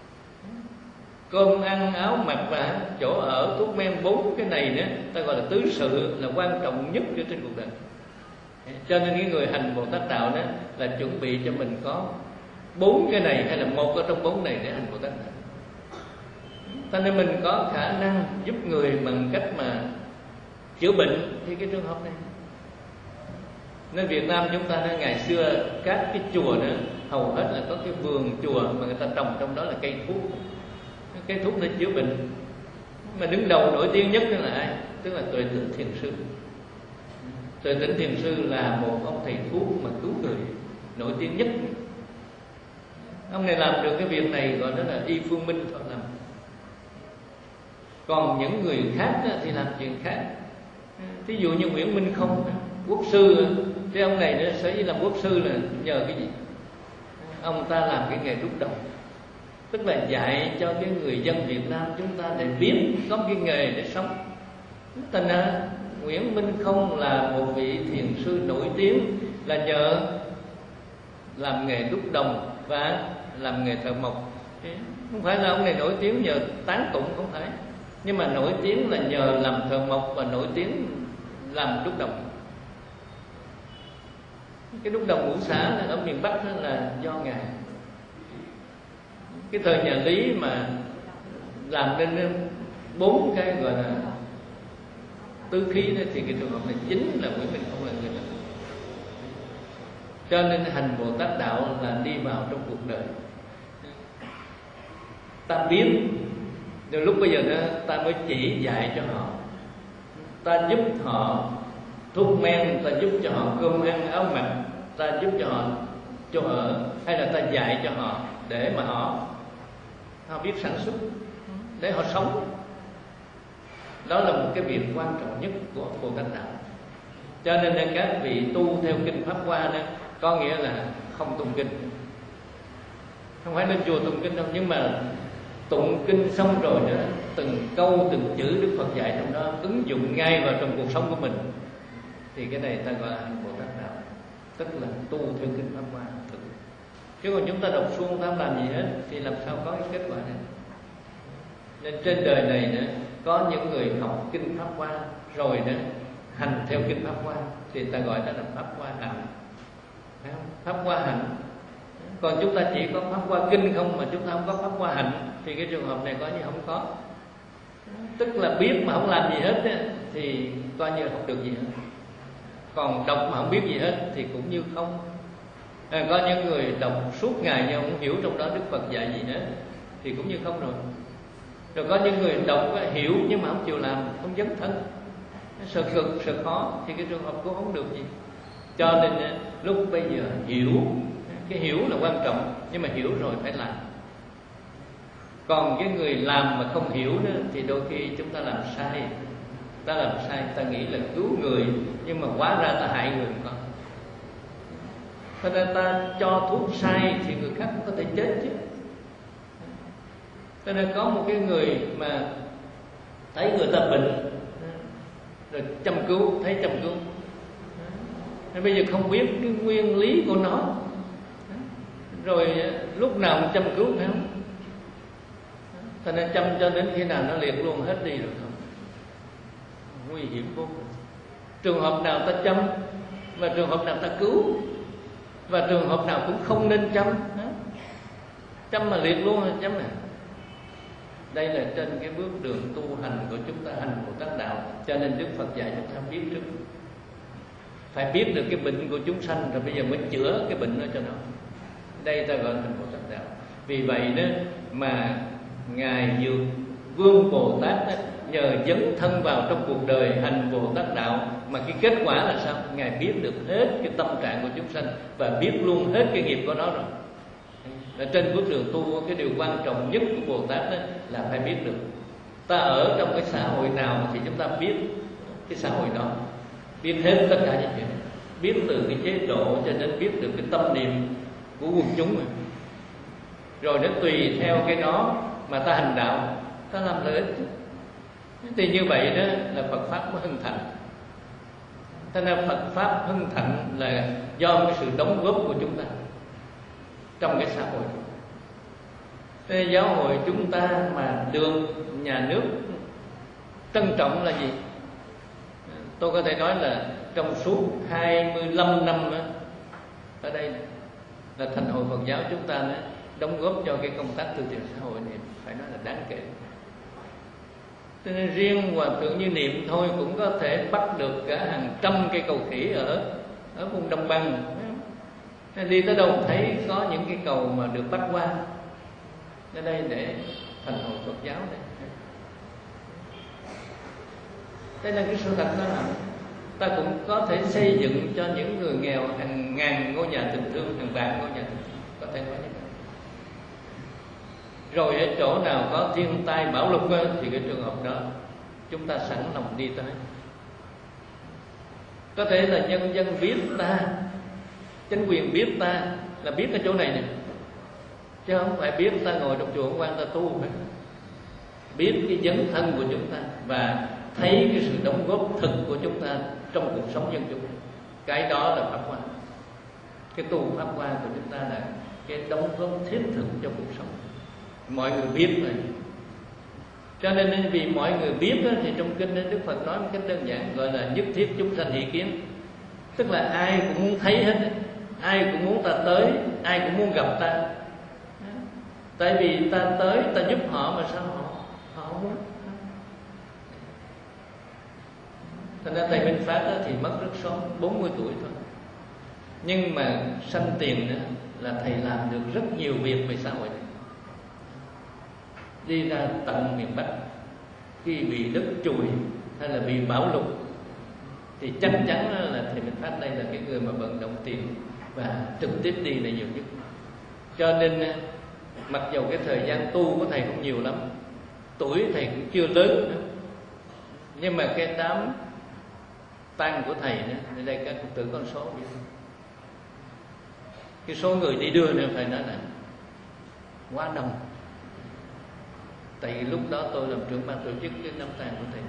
Cơm ăn, áo mặc và chỗ ở, thuốc men, bốn cái này nữa ta gọi là tứ sự, là quan trọng nhất cho trên cuộc đời. Cho nên cái người hành Bồ Tát đạo đó là chuẩn bị cho mình có bốn cái này, hay là một ở trong bốn này để hành Bồ Tát đạo. Cho nên mình có khả năng giúp người bằng cách mà chữa bệnh thì cái trường hợp này. Nên Việt Nam chúng ta nói, ngày xưa các cái chùa nữa hầu hết là có cái vườn chùa mà người ta trồng trong đó là cây thuốc, cây thuốc để chữa bệnh. Mà đứng đầu nổi tiếng nhất là ai? Tức là Tuệ Tĩnh Thiền Sư. Tuệ Tĩnh Thiền Sư là một ông thầy thuốc mà cứu người nổi tiếng nhất. Ông này làm được cái việc này gọi đó là y phương minh thôi làm. Còn những người khác thì làm chuyện khác. Thí dụ như Nguyễn Minh Không, quốc sư, cái ông này nữa sở dĩ làm quốc sư là nhờ cái gì? Ông ta làm cái nghề đúc đồng, tức là dạy cho cái người dân Việt Nam chúng ta để biết có cái nghề để sống. Thành ra Nguyễn Minh Không là một vị thiền sư nổi tiếng là nhờ làm nghề đúc đồng và làm nghề thợ mộc. Không phải là ông này nổi tiếng nhờ tán tụng, không phải, nhưng mà nổi tiếng là nhờ làm thợ mộc và nổi tiếng làm đúc đồng. Cái đúc đồng Ngũ Xã ở miền Bắc đó là do ngài. Cái thời nhà Lý mà làm nên bốn cái gọi là tứ khí đó, thì cái trường hợp này chính là Nguyễn Minh Không là người làm. Cho nên hành Bồ Tát đạo là đi vào trong cuộc đời. Ta biết, nhưng lúc bây giờ đó ta mới chỉ dạy cho họ, ta giúp họ thuốc men, ta giúp cho họ cơm ăn áo mặc, ta giúp cho họ chỗ ở, hay là ta dạy cho họ để mà họ họ biết sản xuất, để họ sống. Đó là một cái việc quan trọng nhất của Bồ Tát Đạo. Cho nên là các vị tu theo kinh Pháp Hoa đó, có nghĩa là không tụng kinh, không phải lên chùa tụng kinh đâu, nhưng mà tụng kinh xong rồi đó, từng câu từng chữ Đức Phật dạy trong đó ứng dụng ngay vào trong cuộc sống của mình, thì cái này ta gọi là hành Bồ Tát Đạo, tức là tu theo kinh Pháp Hoa. Chứ còn chúng ta đọc suông ta không làm gì hết thì làm sao có cái kết quả này. Nên trên đời này nữa, có những người học kinh Pháp Hoa rồi đó hành theo kinh Pháp Hoa thì ta gọi đó là Pháp Hoa hành, Pháp Hoa hành. Còn chúng ta chỉ có Pháp Hoa kinh không mà chúng ta không có Pháp Hoa hành thì cái trường hợp này coi như không có. Tức là biết mà không làm gì hết á, thì coi như không được gì hết. Còn đọc mà không biết gì hết thì cũng như không. À, có những người đọc suốt ngày nhưng không hiểu trong đó Đức Phật dạy gì hết thì cũng như không rồi. Rồi có những người đọc hiểu nhưng mà không chịu làm, không dấn thân, sợ cực, sợ khó thì cái trường hợp cũng không được gì. Cho nên lúc bây giờ hiểu, cái hiểu là quan trọng, nhưng mà hiểu rồi phải làm. Còn cái người làm mà không hiểu nữa thì đôi khi chúng ta làm sai. Ta làm sai, ta nghĩ là cứu người nhưng mà hóa ra ta hại người con. Cho nên ta cho thuốc sai thì người khác cũng có thể chết chứ. Cho nên có một cái người mà thấy người ta bệnh rồi chăm cứu, thấy chăm cứu, nên bây giờ không biết cái nguyên lý của nó, rồi lúc nào cũng chăm cứu phải không? Cho nên chăm cho đến khi nào nó liệt luôn hết đi rồi không, nguy hiểm vô cùng. Trường hợp nào ta chăm và trường hợp nào ta cứu, và trường hợp nào cũng không nên chăm. Chăm mà liệt luôn là chăm này. Đây là trên cái bước đường tu hành của chúng ta, hành Bồ Tát Đạo. Cho nên Đức Phật dạy chúng ta biết trước, phải biết được cái bệnh của chúng sanh rồi bây giờ mới chữa cái bệnh đó cho nó. Đây ta gọi là hành Bồ Tát Đạo. Vì vậy đó mà Ngài Dược Vương Bồ Tát đó, nhờ dấn thân vào trong cuộc đời hành Bồ Tát Đạo mà cái kết quả là sao? Ngài biết được hết cái tâm trạng của chúng sanh và biết luôn hết cái nghiệp của nó rồi. Ở trên bước đường tu, cái điều quan trọng nhất của Bồ Tát đó là phải biết được ta ở trong cái xã hội nào thì chúng ta biết cái xã hội đó, biết hết tất cả những chuyện, biết từ cái chế độ cho đến biết được cái tâm niệm của quần chúng rồi, rồi nó tùy theo cái đó mà ta hành đạo, ta làm lợi ích. Thì như vậy đó là Phật pháp mới hưng thịnh. Thế nên Phật pháp hưng thịnh là do cái sự đóng góp của chúng ta trong cái xã hội. Thế giáo hội chúng ta mà được nhà nước trân trọng là gì? Tôi có thể nói là trong suốt hai mươi lăm năm đó, ở đây là Thành hội Phật giáo chúng ta đó, đóng góp cho cái công tác từ thiện xã hội này phải nói là đáng kể. Cho nên riêng Hòa Thượng Như Niệm thôi cũng có thể bắt được cả hàng trăm cây cầu khỉ ở ở vùng đồng bằng. Nên đi tới đâu thấy có những cái cầu mà được bắt qua ở đây để Thành hội Phật giáo này. Đây là cái sự thật đó là ta cũng có thể xây dựng cho những người nghèo hàng ngàn ngôi nhà tình thương, hàng vạn ngôi nhà tình thương, có thể nói như vậy. Rồi ở chỗ nào có thiên tai bão lụt thì cái trường hợp đó chúng ta sẵn lòng đi tới. Có thể là nhân dân biết ta, chính quyền biết ta là biết ở chỗ này nè, chứ không phải biết ta ngồi trong chùa quan ta tu phải. Biết cái dấn thân của chúng ta và thấy cái sự đóng góp thực của chúng ta trong cuộc sống dân chúng. Cái đó là Pháp Hoa. Cái tu Pháp Hoa của chúng ta là cái đóng góp thiết thực cho cuộc sống. Mọi người biết rồi. Cho nên vì mọi người biết đó, thì trong kinh Đức Phật nói một cách đơn giản gọi là nhất thiết chúng sanh hỷ kiến. Tức là ai cũng muốn thấy hết, ai cũng muốn ta tới, ai cũng muốn gặp ta. Tại vì ta tới, ta giúp họ mà sao họ, họ không muốn. Thành ra Thầy Minh Phát thì mất rất sớm, bốn mươi tuổi thôi. Nhưng mà sanh tiền nữa là Thầy làm được rất nhiều việc về xã hội này. Đi ra tận miền Bắc, khi bị đất chùi hay là bị bão lụt thì chắc chắn là Thầy Minh Phát đây là cái người mà vận động tiền và trực tiếp đi là nhiều nhất. Cho nên mặc dù cái thời gian tu của thầy không nhiều lắm, tuổi thầy cũng chưa lớn nữa, nhưng mà cái đám tang của thầy đó, ở đây các Phật tử con số vậy. Cái số người đi đưa nữa phải nói là quá đông. Tại vì lúc đó tôi làm trưởng ban tổ chức cái năm tang của thầy.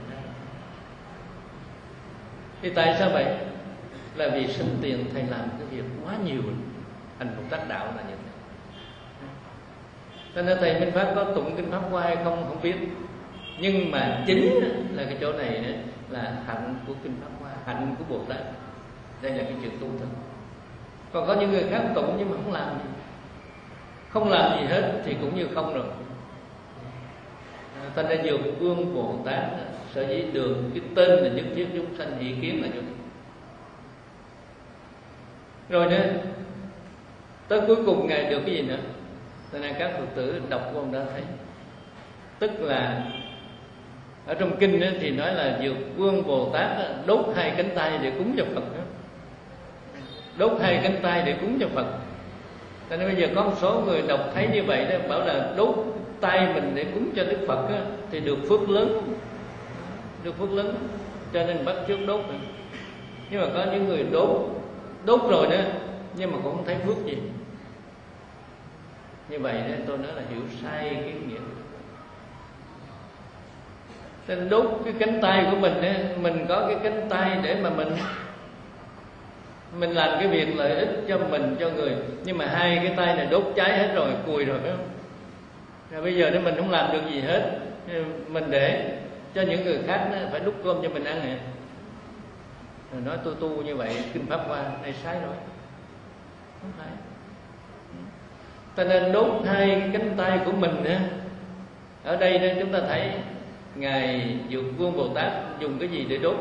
Thì tại sao vậy? Là vì sinh tiền thầy làm cái việc quá nhiều, hành Bồ Tát đạo là như thế. Cho nên thầy Minh Pháp có tụng kinh Pháp Hoa hay không không biết, nhưng mà chính là cái chỗ này là hạnh của kinh Pháp Hoa, hạnh của Bồ Tát. Đây là cái chuyện tu thật. Còn có những người khác tụng nhưng mà không làm gì, không làm gì hết thì cũng như không rồi. Thành ra Dược Vương Bồ Tát sở dĩ được cái tên là nhất thiết chúng sanh ý kiến là như thế. Rồi nữa, tới cuối cùng Ngài được cái gì nữa? Cho nên các Phật tử đọc của ông đã thấy. Tức là ở trong kinh đó thì nói là Dược Vương Bồ Tát đốt hai cánh tay để cúng cho Phật đó. Đốt hai cánh tay để cúng cho Phật. Cho nên bây giờ có một số người đọc thấy như vậy đó, bảo là đốt tay mình để cúng cho Đức Phật đó, thì được phước lớn, được phước lớn, cho nên bắt chước đốt. Nhưng mà có những người đốt đốt rồi đó, nhưng mà cũng không thấy phước gì. Như vậy đó, tôi nói là hiểu sai cái nghĩa. Nên đốt cái cánh tay của mình đó, mình có cái cánh tay để mà mình mình làm cái việc lợi ích cho mình, cho người, nhưng mà hai cái tay này đốt cháy hết rồi, cùi rồi, phải không? Rồi bây giờ nếu mình không làm được gì hết, mình để cho những người khác đó, phải đút cơm cho mình ăn nè. Rồi nói tu tu như vậy, kinh Pháp Hoa này sai rồi, không phải. Ta nên đốt hai cái cánh tay của mình nữa. Ở đây nên chúng ta thấy Ngài Dược Vương Bồ Tát dùng cái gì để đốt?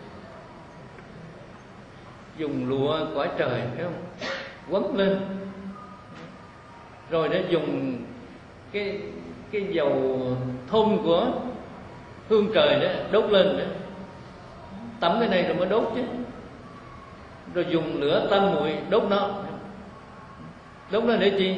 Dùng lụa cõi trời, phải không? Quấn lên. Rồi nó dùng cái cái dầu thơm của hương trời đó đốt lên đó. Tắm cái này rồi mới đốt chứ. Rồi dùng lửa tam muội đốt nó. Đốt nó để chi?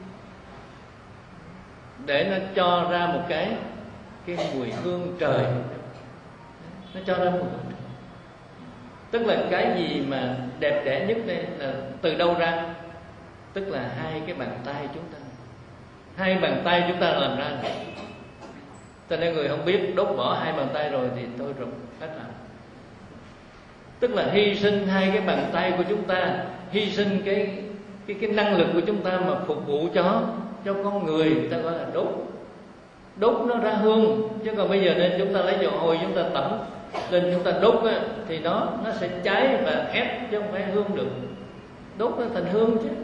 Để nó cho ra một cái cái mùi hương trời. Nó cho ra mùi hương. Tức là cái gì mà đẹp đẽ nhất đây là từ đâu ra? Tức là hai cái bàn tay chúng ta. Hai bàn tay chúng ta làm ra. Cho nên người không biết đốt bỏ hai bàn tay rồi thì tôi rồi hết làm. Tức là hy sinh hai cái bàn tay của chúng ta, hy sinh cái cái cái năng lực của chúng ta mà phục vụ cho cho con người, người ta gọi là đốt. Đốt nó ra hương, chứ còn bây giờ nên chúng ta lấy dầu hồi chúng ta tẩm lên chúng ta đốt á, thì nó nó sẽ cháy và khét chứ không phải hương được. Đốt nó thành hương chứ.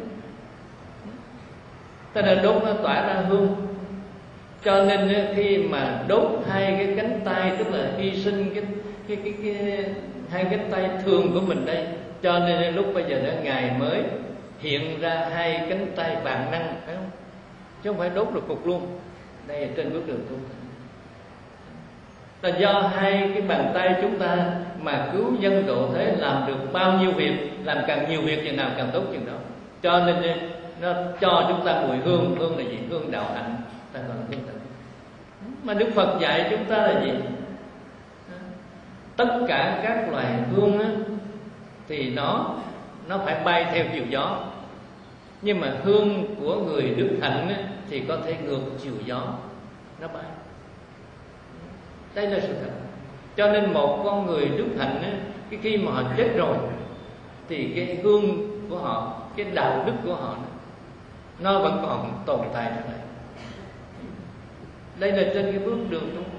Ta nên đốt nó tỏa ra hương. Cho nên khi mà đốt hai cái cánh tay, tức là hy sinh cái cái cái, cái hai cánh tay thường của mình đây, cho nên lúc bây giờ đó Ngài mới hiện ra hai cánh tay bản năng, phải không? Chứ không phải đốt được cục luôn. Đây là trên bước đường tu. Là do hai cái bàn tay chúng ta mà cứu dân độ thế, làm được bao nhiêu việc, làm càng nhiều việc chừng nào càng tốt chừng đó. Cho nên nó cho chúng ta mùi hương. Hương là gì? Hương đạo hạnh. Ta gọi là hương đạo. Mà Đức Phật dạy chúng ta là gì? Tất cả các loài hương á, thì nó nó phải bay theo chiều gió. Nhưng mà hương của người đức hạnh á, thì có thể ngược chiều gió, nó bay. Đây là sự thật. Cho nên một con người đức hạnh á, cái khi mà họ chết rồi thì cái hương của họ, cái đạo đức của họ nó vẫn còn tồn tại trở lại. Đây là trên cái bước đường tu.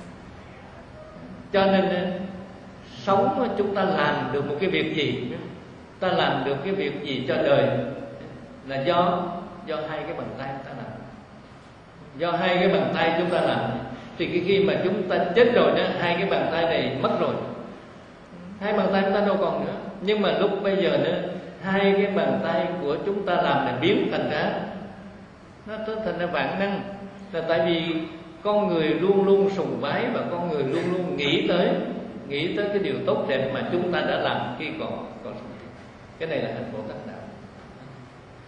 Cho nên sống chúng ta làm được một cái việc gì, ta làm được cái việc gì cho đời là do do hai cái bàn tay chúng ta làm. Do hai cái bàn tay chúng ta làm. Thì cái khi mà chúng ta chết rồi đó, hai cái bàn tay này mất rồi. Hai bàn tay chúng ta đâu còn nữa. Nhưng mà lúc bây giờ nữa, hai cái bàn tay của chúng ta làm là biến thành ra, nó thành ra vạn năng. Là tại vì con người luôn luôn sùng bái và con người luôn luôn nghĩ tới nghĩ tới cái điều tốt đẹp mà chúng ta đã làm khi còn còn cái này là hạnh Bồ Tát đạo.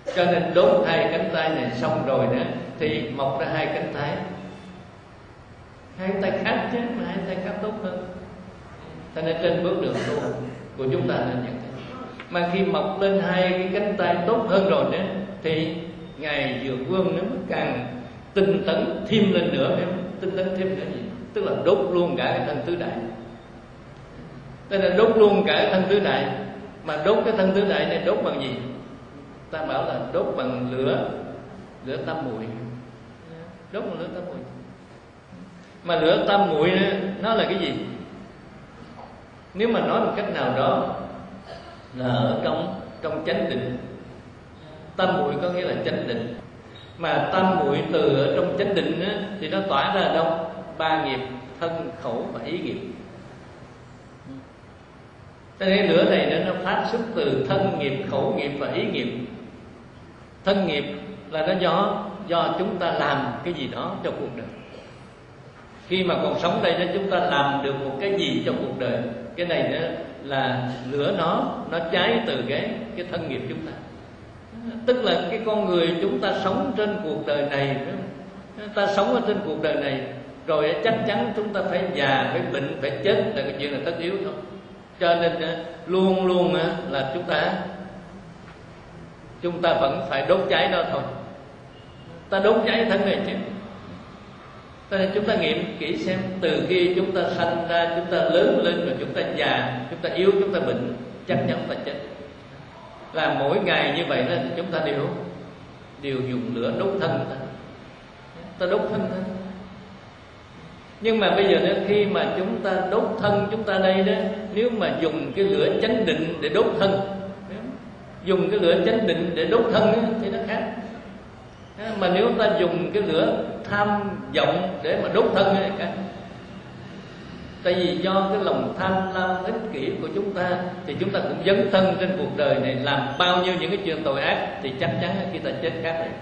Cho nên đốt hai cánh tay này xong rồi đó thì mọc ra hai cánh tay, hai cánh tay khác chứ, mà hai tay khác tốt hơn. Cho nên trên bước đường tu của chúng ta là như thế. Mà khi mọc lên hai cái cánh tay tốt hơn rồi đó thì Ngài Dược Vương nó càng tinh tấn thêm lên nữa. Tinh tấn thêm nữa gì? Tức là đốt luôn cả cái thân tứ đại. Tức là đốt luôn cả cái thân tứ đại. Mà đốt cái thân tứ đại này đốt bằng gì? Ta bảo là đốt bằng lửa, lửa tam muội. Đốt bằng lửa tam muội. Mà lửa tam muội nó là cái gì? Nếu mà nói một cách nào đó là ở trong trong chánh định. Tam muội có nghĩa là chánh định. Mà tam muội từ ở trong chánh định á, thì nó tỏa ra đâu? Ba nghiệp: thân, khẩu và ý nghiệp. Cho nên lửa này nó phát xuất từ thân nghiệp, khẩu nghiệp và ý nghiệp. Thân nghiệp là nó do do chúng ta làm cái gì đó cho cuộc đời. Khi mà còn sống đây đó, chúng ta làm được một cái gì cho cuộc đời. Cái này đó là lửa nó nó cháy từ cái cái thân nghiệp chúng ta. Tức là cái con người chúng ta sống trên cuộc đời này, ta sống ở trên cuộc đời này rồi chắc chắn chúng ta phải già, phải bệnh, phải chết là cái chuyện là tất yếu thôi. Cho nên luôn luôn là chúng ta chúng ta vẫn phải đốt cháy nó thôi. Ta đốt cháy thân này chứ. Cho nên chúng ta nghiệm kỹ xem, từ khi chúng ta sanh ra, chúng ta lớn lên rồi chúng ta già, chúng ta yếu, chúng ta bệnh, chắc chắn ta chết. Là mỗi ngày như vậy là chúng ta đều đều dùng lửa đốt thân ta, ta đốt thân ta. Nhưng mà bây giờ đó, khi mà chúng ta đốt thân chúng ta đây đó, nếu mà dùng cái lửa chánh định để đốt thân, dùng cái lửa chánh định để đốt thân ấy, thì nó khác. Mà nếu ta dùng cái lửa tham vọng để mà đốt thân ấy, khác. Tại vì do cái lòng tham lam ích kỷ của chúng ta thì chúng ta cũng dấn thân trên cuộc đời này, làm bao nhiêu những cái chuyện tội ác, thì chắc chắn khi ta chết khác này.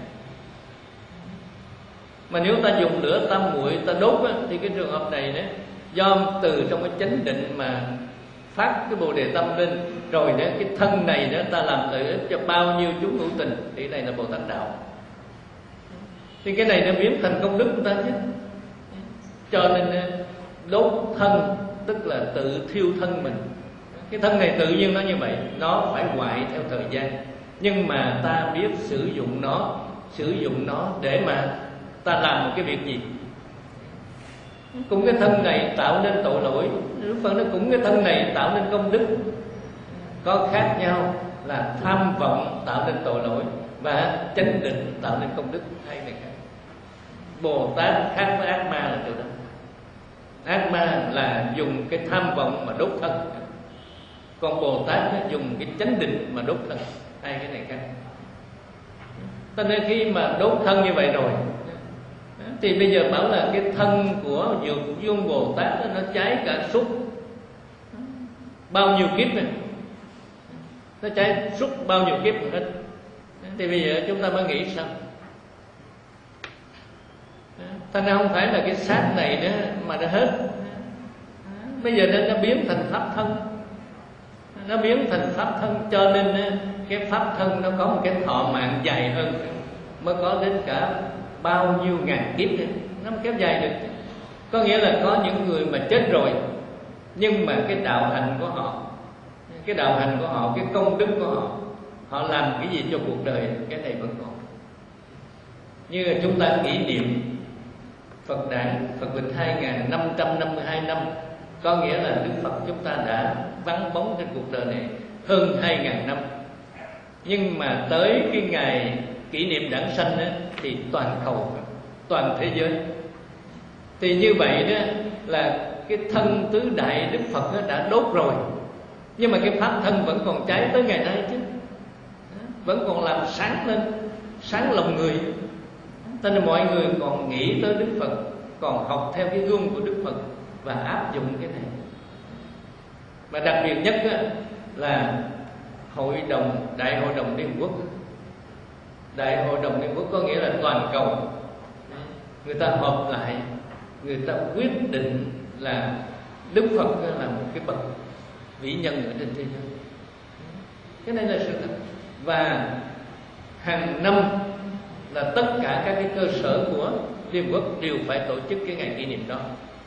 Mà nếu ta dùng lửa tam muội ta đốt á, thì cái trường hợp này đấy, do từ trong cái chánh định mà phát cái bồ đề tâm lên, rồi đó cái thân này đó ta làm lợi ích cho bao nhiêu chúng hữu tình, thì này là Bồ Tát đạo. Thì cái này nó biến thành công đức của ta chứ. Cho nên đốt thân tức là tự thiêu thân mình. Cái thân này tự nhiên nó như vậy, nó phải hoại theo thời gian. Nhưng mà ta biết sử dụng nó, sử dụng nó để mà ta làm một cái việc gì. Cũng cái thân này tạo nên tội lỗi, Đức Phật nói cũng cái thân này tạo nên công đức. Có khác nhau là tham vọng tạo nên tội lỗi và chánh định tạo nên công đức, hay này khác. Bồ Tát khác với ác ma là chỗ đó. Ác ma là dùng cái tham vọng mà đốt thân, còn Bồ Tát dùng cái chánh định mà đốt thân, hai cái này khác. Cho nên khi mà đốt thân như vậy rồi thì bây giờ bảo là cái thân của Dược Vương Bồ Tát đó, nó cháy cả suốt bao nhiêu kiếp này. Nó cháy suốt bao nhiêu kiếp hết. Thì bây giờ chúng ta mới nghĩ sao? Thành ra không phải là cái xác này đó mà nó hết. Bây giờ nên nó biến thành pháp thân. Nó biến thành pháp thân, cho nên cái pháp thân nó có một cái thọ mạng dài hơn, mới có đến cả bao nhiêu ngàn kiếp nữa. Nó kéo dài được. Có nghĩa là có những người mà chết rồi, nhưng mà cái đạo hành của họ, cái đạo hành của họ, cái công đức của họ, họ làm cái gì cho cuộc đời, cái này vẫn còn. Như là chúng ta kỷ niệm Phật đản, Phật lịch hai nghìn năm trăm năm mươi hai năm, có nghĩa là Đức Phật chúng ta đã vắng bóng trên cuộc đời này hơn hai nghìn năm. Nhưng mà tới cái ngày kỷ niệm đản sanh đó, thì toàn cầu, toàn thế giới. Thì như vậy đó là cái thân tứ đại Đức Phật đó đã đốt rồi, nhưng mà cái pháp thân vẫn còn cháy tới ngày nay chứ, vẫn còn làm sáng lên, sáng lòng người. Cho nên mọi người còn nghĩ tới Đức Phật, còn học theo cái gương của Đức Phật và áp dụng cái này. Mà đặc biệt nhất là hội đồng, Đại hội đồng Liên Quốc. Đại hội đồng Liên Quốc có nghĩa là toàn cầu. Người ta họp lại, người ta quyết định là Đức Phật là một cái bậc vĩ nhân ở trên thế giới. Cái này là sự thật. Và hàng năm là tất cả các cái cơ sở của Liên Hợp Quốc đều phải tổ chức cái ngày kỷ niệm đó.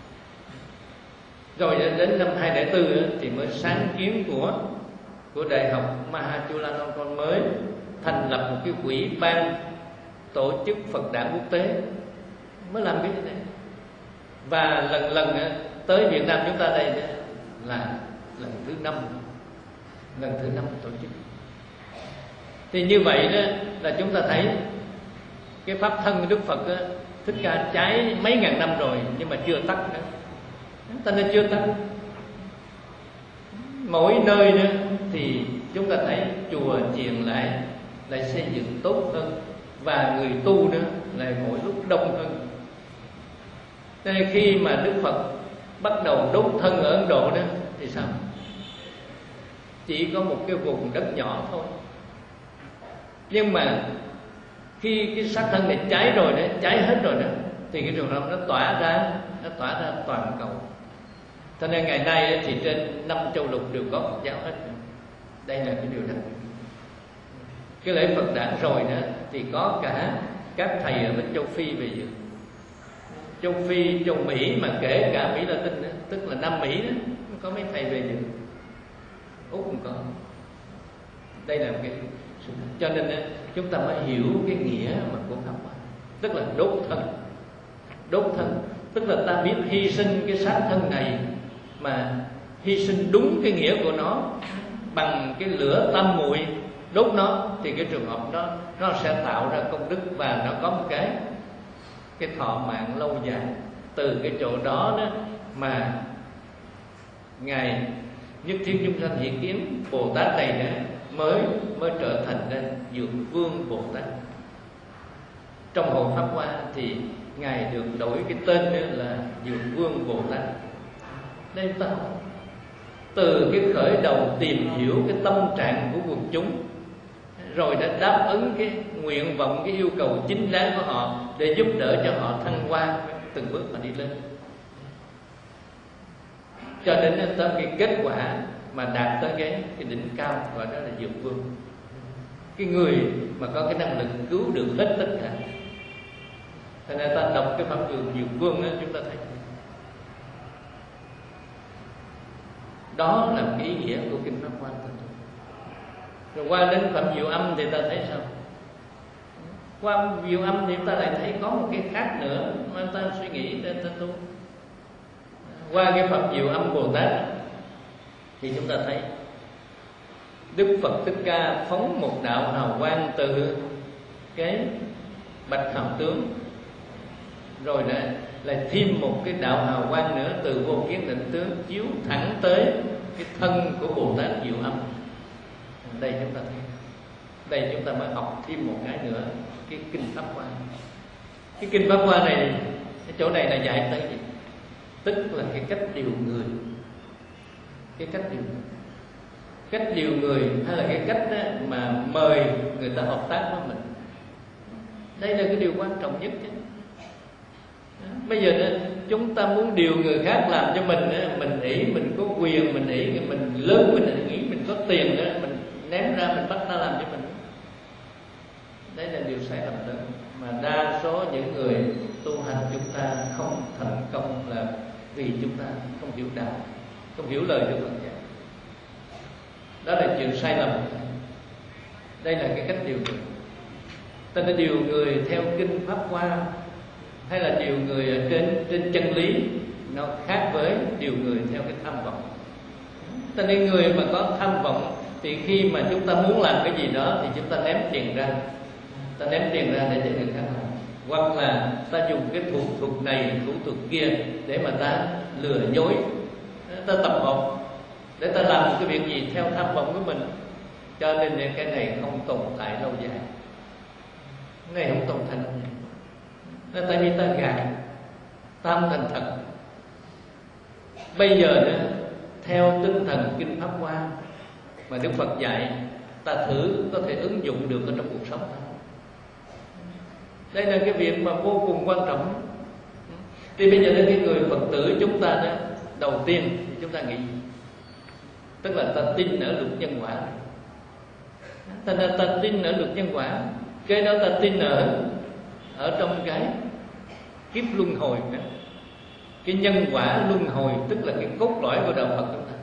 Rồi đến năm hai không không bốn thì mới sáng kiến của của Đại học Mahachulalongkorn mới thành lập một cái quỹ ban tổ chức Phật đản quốc tế, mới làm cái gì này. Và lần lần tới Việt Nam chúng ta đây là lần thứ năm, lần thứ năm tổ chức. Thì như vậy đó là chúng ta thấy cái pháp thân Đức Phật đó, Thích Ca cháy mấy ngàn năm rồi nhưng mà chưa tắt nữa, ta nên chưa tắt. Mỗi nơi nữa thì chúng ta thấy chùa chiền lại lại xây dựng tốt hơn, và người tu nữa lại mỗi lúc đông hơn. Nên khi mà Đức Phật bắt đầu đốt thân ở Ấn Độ đó thì sao? Chỉ có một cái vùng đất nhỏ thôi. Nhưng mà khi cái xác thân này cháy rồi đó, cháy hết rồi đó, thì cái trường hợp nó tỏa ra, nó tỏa ra toàn cầu. Cho nên ngày nay thì trên năm châu lục đều có Phật giáo hết. Đây là cái điều đặc biệt. Cái lễ Phật đản rồi đó thì có cả các thầy ở bên châu Phi về dự. Châu Phi, châu Mỹ, mà kể cả Mỹ Latin đó, tức là Nam Mỹ đó, có mấy thầy về dự. Úc cũng có. Đây là một cái. Cho nên chúng ta mới hiểu cái nghĩa mà của Pháp Hoa, tức là đốt thân. Đốt thân tức là ta biết hy sinh cái xác thân này, mà hy sinh đúng cái nghĩa của nó bằng cái lửa tam muội đốt nó, thì cái trường hợp đó nó sẽ tạo ra công đức, và nó có một cái cái thọ mạng lâu dài. Từ cái chỗ đó đó mà ngài Nhất Thiết Chúng Sanh Hiện Kiếm Bồ Tát này đó mới mới trở thành ra Dược Vương Bồ Tát. Trong hội Pháp Hoa thì ngài được đổi cái tên đó là Dược Vương Bồ Tát. Đây ta từ cái khởi đầu tìm hiểu cái tâm trạng của quần chúng, rồi đã đáp ứng cái nguyện vọng, cái yêu cầu chính đáng của họ để giúp đỡ cho họ thăng hoa từng bước mà đi lên, cho đến tới cái kết quả mà đạt tới cái, cái đỉnh cao, gọi đó là Dược Vương. Cái người mà có cái năng lực cứu được hết tất cả. Thành ra ta đọc cái phẩm trường Dược Vương đó, chúng ta thấy đó là cái ý nghĩa của kinh Pháp Hoa. Rồi qua đến phẩm Diệu Âm thì ta thấy sao? Qua Diệu Âm thì ta lại thấy có một cái khác nữa mà ta suy nghĩ để ta tu. Qua cái phẩm Diệu Âm Bồ Tát thì chúng ta thấy Đức Phật Thích Ca phóng một đạo hào quang từ cái bạch hào tướng, rồi lại, lại thêm một cái đạo hào quang nữa từ vô kiến định tướng chiếu thẳng tới cái thân của Bồ Tát Diệu Âm. Đây chúng ta thấy, đây chúng ta mới học thêm một cái nữa, cái kinh Pháp Hoa. Cái kinh Pháp Hoa này, cái chỗ này là dạy tới gì? Tức là cái cách điều người, cái cách điều người. Cách điều người hay là cái cách mà mời người ta hợp tác với mình. Đây là cái điều quan trọng nhất chứ. Bây giờ đó, chúng ta muốn điều người khác làm cho mình, mình nghĩ mình có quyền, mình nghĩ mình lớn, mình nghĩ mình có tiền đó, mình ném ra mình bắt ta làm cho mình. Đấy là điều sai lầm lớn mà đa số những người tu hành chúng ta không thành công là vì chúng ta không hiểu đạo, không hiểu lời Đức Phật dạy. Đó là chuyện sai lầm. Đây là cái cách điều người. Ta đã điều người theo kinh Pháp Hoa hay là điều người ở trên trên chân lý, nó khác với điều người theo cái tham vọng. Ta nên người mà có tham vọng thì khi mà chúng ta muốn làm cái gì đó thì chúng ta ném tiền ra, ta ném tiền ra để cho người khác làm, hoặc là ta dùng cái thủ thuật này, thủ thuật kia để mà ta lừa dối, ta tập hợp để ta làm một cái việc gì theo tham vọng của mình. Cho nên cái này không tồn tại lâu dài, cái này không tồn tại lâu dài. Nó tại vì ta gạt, ta không thành thật. Bây giờ nữa, theo tinh thần kinh Pháp Hoa mà Đức Phật dạy, ta thử có thể ứng dụng được ở trong cuộc sống ta. Đây là cái việc mà vô cùng quan trọng. Thì bây giờ đến cái người Phật tử chúng ta đó, đầu tiên chúng ta nghĩ, tức là ta tin ở luật nhân quả. Thành ra ta tin ở luật nhân quả, cái đó ta tin ở ở trong cái kiếp luân hồi đó. Cái nhân quả luân hồi tức là cái cốt lõi của đạo Phật chúng ta.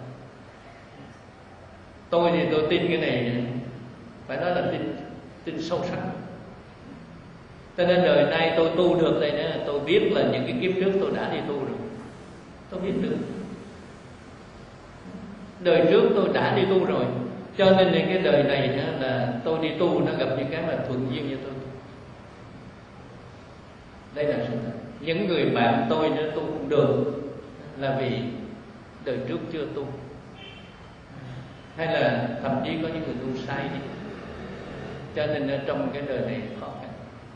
Tôi thì tôi tin cái này phải nói là tin tin sâu sắc. Cho nên đời nay tôi tu được đây nữa, tôi biết là những cái kiếp trước tôi đã đi tu rồi. Tôi biết được. Đời trước tôi đã đi tu rồi, cho nên cái đời này nữa là tôi đi tu nó gặp những cái mà thuận duyên cho tôi. Đây là sự thật. Những người bạn tôi nó tu không được là vì đời trước chưa tu, hay là thậm chí có những người tu sai đi, cho nên trong cái đời này khó khăn.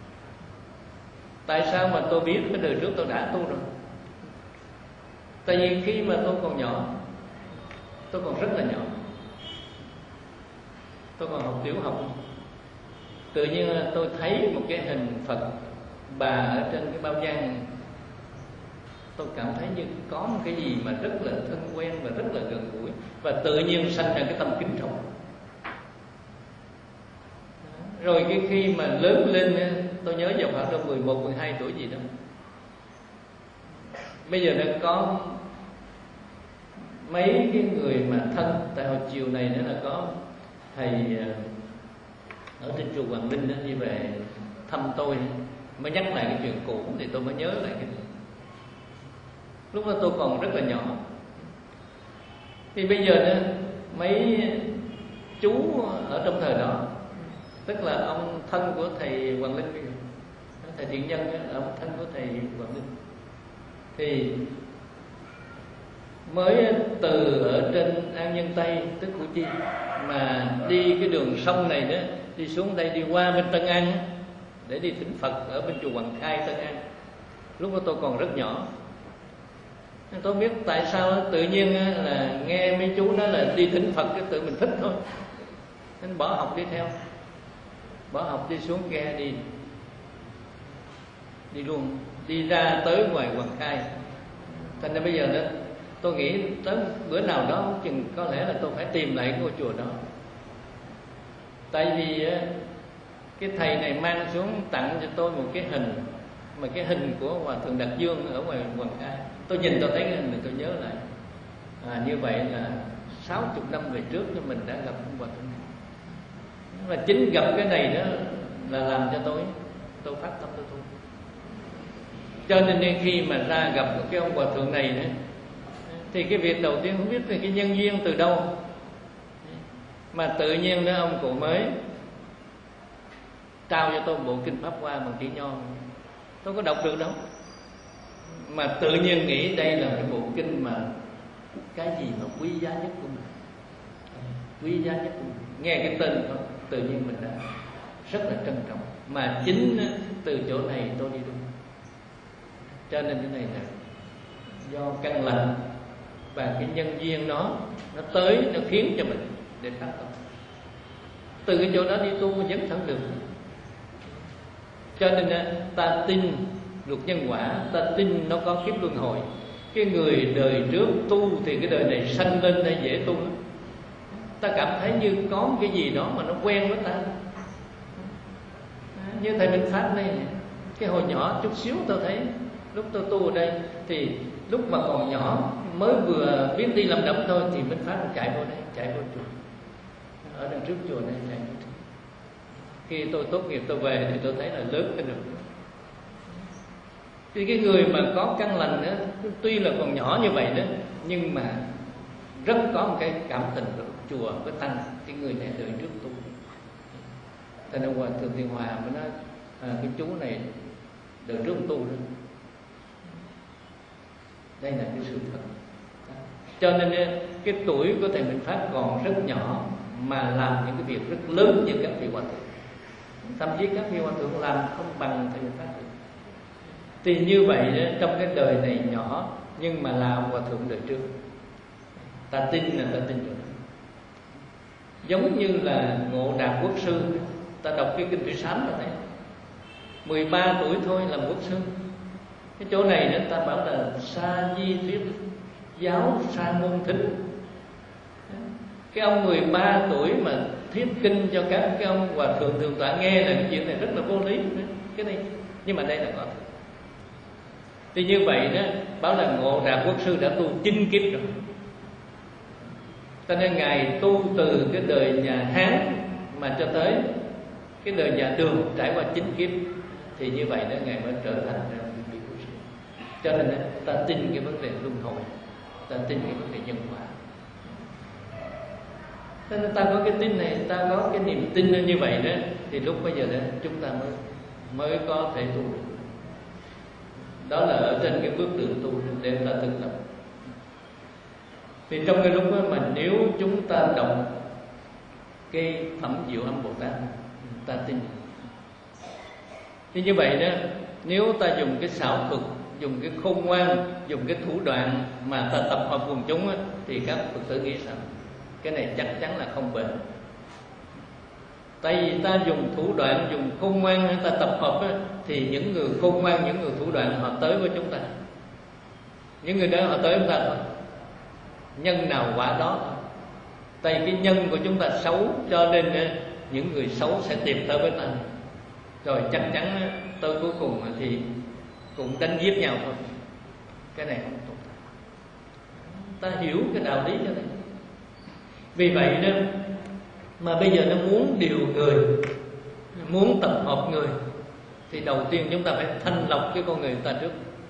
Tại sao mà tôi biết cái đời trước tôi đã tu rồi? Tại vì khi mà tôi còn nhỏ, tôi còn rất là nhỏ, tôi còn học tiểu học, tự nhiên tôi thấy một cái hình Phật bà ở trên cái bao gian. Tôi cảm thấy như có một cái gì mà rất là thân quen và rất là gần gũi, và tự nhiên sanh ra cái tâm kính trọng. Rồi cái khi mà lớn lên, tôi nhớ vào khoảng độ mười một, mười hai tuổi gì đó, bây giờ nó có mấy cái người mà thân. Tại hồi chiều này nữa là có thầy ở trên chùa Hoàng Linh đó đi về thăm tôi, mới nhắc lại cái chuyện cũ thì tôi mới nhớ lại cái này. Lúc đó tôi còn rất là nhỏ. Thì bây giờ nữa, mấy chú ở trong thời đó, tức là ông thân của thầy Hoàng Linh bây giờ, thầy Thiện Nhân đó, ông thân của thầy Hoàng Linh, thì mới từ ở trên An Nhân Tây tức Củ Chi mà đi cái đường sông này đó, đi xuống đây đi qua bên Tân An để đi thỉnh Phật ở bên chùa Hoàng Khai Tân An. Lúc đó tôi còn rất nhỏ, tôi biết tại sao tự nhiên là nghe mấy chú nói là đi thỉnh Phật, cái tự mình thích thôi, nên bỏ học đi theo, bỏ học đi xuống ghe đi đi luôn, đi ra tới ngoài Hoàng Khai. Thành ra bây giờ đó tôi nghĩ tới bữa nào đó chừng có lẽ là tôi phải tìm lại cái ngôi chùa đó. Tại vì cái thầy này mang xuống tặng cho tôi một cái hình, mà cái hình của Hòa Thượng Đạt Dương ở ngoài Hoàng Khai. Tôi nhìn tôi thấy cái hình này tôi nhớ lại, à, như vậy là sáu mươi năm về trước thì mình đã gặp ông Hòa Thượng này. Và chính gặp cái này đó là làm cho tôi tôi phát tâm tôi tu. Cho nên đến khi mà ra gặp cái ông Hòa Thượng này nữa, thì cái việc đầu tiên không biết là cái nhân duyên từ đâu mà tự nhiên đó ông cụ mới trao cho tôi bộ kinh Pháp Hoa bằng chữ nho. Tôi có đọc được đâu, mà tự nhiên nghĩ đây là cái bộ kinh mà cái gì mà quý giá nhất của mình, quý giá nhất của mình. Nghe cái tên thôi tự nhiên mình đã rất là trân trọng. Mà chính từ chỗ này tôi đi đúng. Cho nên cái này là do căn lành và cái nhân duyên nó nó tới, nó khiến cho mình để phát tâm. Từ cái chỗ đó đi tu mà dấn thân được. Cho nên ta tin luật nhân quả, ta tin nó có kiếp luân hồi. Cái người đời trước tu thì cái đời này sanh lên đây dễ tu lắm. Ta cảm thấy như có một cái gì đó mà nó quen với ta. Như thầy Minh Pháp đây, cái hồi nhỏ chút xíu tôi thấy, lúc tôi tu ở đây thì lúc mà còn nhỏ mới vừa biết đi làm đấm thôi thì Minh Pháp chạy vô đây, chạy vô chùa, ở đằng trước chùa này chạy. Khi tôi tốt nghiệp tôi về thì tôi thấy là lớn lên rồi. Thì cái người mà có căn lành nữa, tuy là còn nhỏ như vậy đó, nhưng mà rất có một cái cảm tình của chùa với tăng. Cái người này đời trước tu. Thành ra Hòa Thượng Thiên Hòa mới nói à, cái chú này đời trước tu đó. Đây là cái sự thật. Cho nên cái tuổi của thầy Minh Pháp còn rất nhỏ mà làm những cái việc rất lớn như các vị hòa thượng. Thậm chí các vị hòa thượng làm không bằng thầy Minh Pháp được. Thì như vậy đó, trong cái đời này nhỏ nhưng mà là hòa thượng đời trước, ta tin là ta tin được. Giống như là Ngộ Đạt Quốc sư, ta đọc cái kinh Thủy Sám là thấy mười ba tuổi thôi làm quốc sư. Cái chỗ này đó ta bảo là sa di thuyết giáo sa môn thính. Cái ông mười ba tuổi mà thuyết kinh cho các cái ông hòa thượng thượng tọa nghe là cái chuyện này rất là vô lý cái này, nhưng mà đây là có. Thì như vậy đó, bảo là Ngộ Rạp Quốc sư đã tu chinh kiếp rồi. Cho nên ngài tu từ cái đời nhà Hán mà cho tới cái đời nhà Đường trải qua chín kiếp, thì như vậy đó ngài mới trở thành ra vị quốc sư. Cho nên ta tin cái vấn đề luân hồi, ta tin cái vấn đề nhân quả. Cho nên ta có cái tin này, ta có cái niềm tin như vậy đó, thì lúc bây giờ đó chúng ta mới mới có thể tu được. Đó là ở trên cái bước đường tu để ta thực tập. Thì trong cái lúc đó mà nếu chúng ta đọc cái Phẩm Diệu Âm Bồ Tát, ta tin. Thì như vậy đó, nếu ta dùng cái xảo thuật, dùng cái khôn ngoan, dùng cái thủ đoạn mà ta tập hợp quần chúng á, thì các Phật tử nghĩ sao? Cái này chắc chắn là không bền. Tại vì ta dùng thủ đoạn, dùng khôn ngoan, ta tập hợp á, thì những người khôn ngoan, những người thủ đoạn họ tới với chúng ta. Những người đó họ tới chúng ta thôi. Nhân nào quả đó thôi. Tại vì cái nhân của chúng ta xấu, cho nên những người xấu sẽ tìm tới với ta. Rồi chắc chắn tới cuối cùng thì cũng đánh giết nhau thôi. Cái này không tốt. Ta hiểu cái đạo lý cho này. Vì vậy đó mà bây giờ nó muốn điều người, muốn tập hợp người, thì đầu tiên chúng ta phải thanh lọc cái con người người ta trước.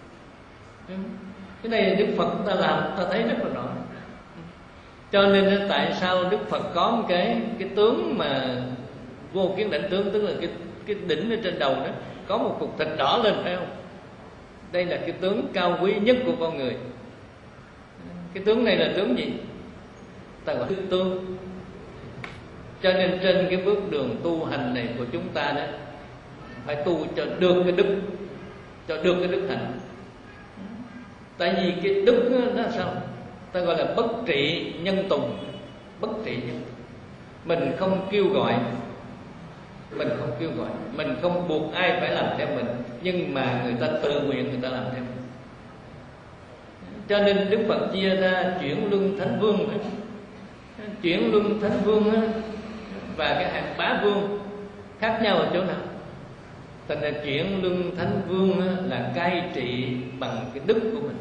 Cái này Đức Phật ta làm ta thấy rất là rõ. Cho nên tại sao Đức Phật có một cái cái tướng mà vô kiến đảnh tướng, tức là cái cái đỉnh ở trên đầu đó có một cục thịt đỏ lên, phải không? Đây là cái tướng cao quý nhất của con người. Cái tướng này là tướng gì? Ta gọi đức tướng. Cho nên trên cái bước đường tu hành này của chúng ta đó, phải tu cho được cái đức, cho được cái đức hạnh. Tại vì cái đức đó, nó sao? Ta gọi là bất trị nhân tùng. Bất trị nhân tùng. Mình không kêu gọi, mình không kêu gọi, mình không buộc ai phải làm theo mình, nhưng mà người ta tự nguyện người ta làm theo mình. Cho nên Đức Phật chia ra chuyển luân thánh vương đó. Chuyển luân thánh vương đó, và cái hạng bá vương khác nhau ở chỗ nào? Thành ra chuyển luân thánh vương đó là cai trị bằng cái đức của mình,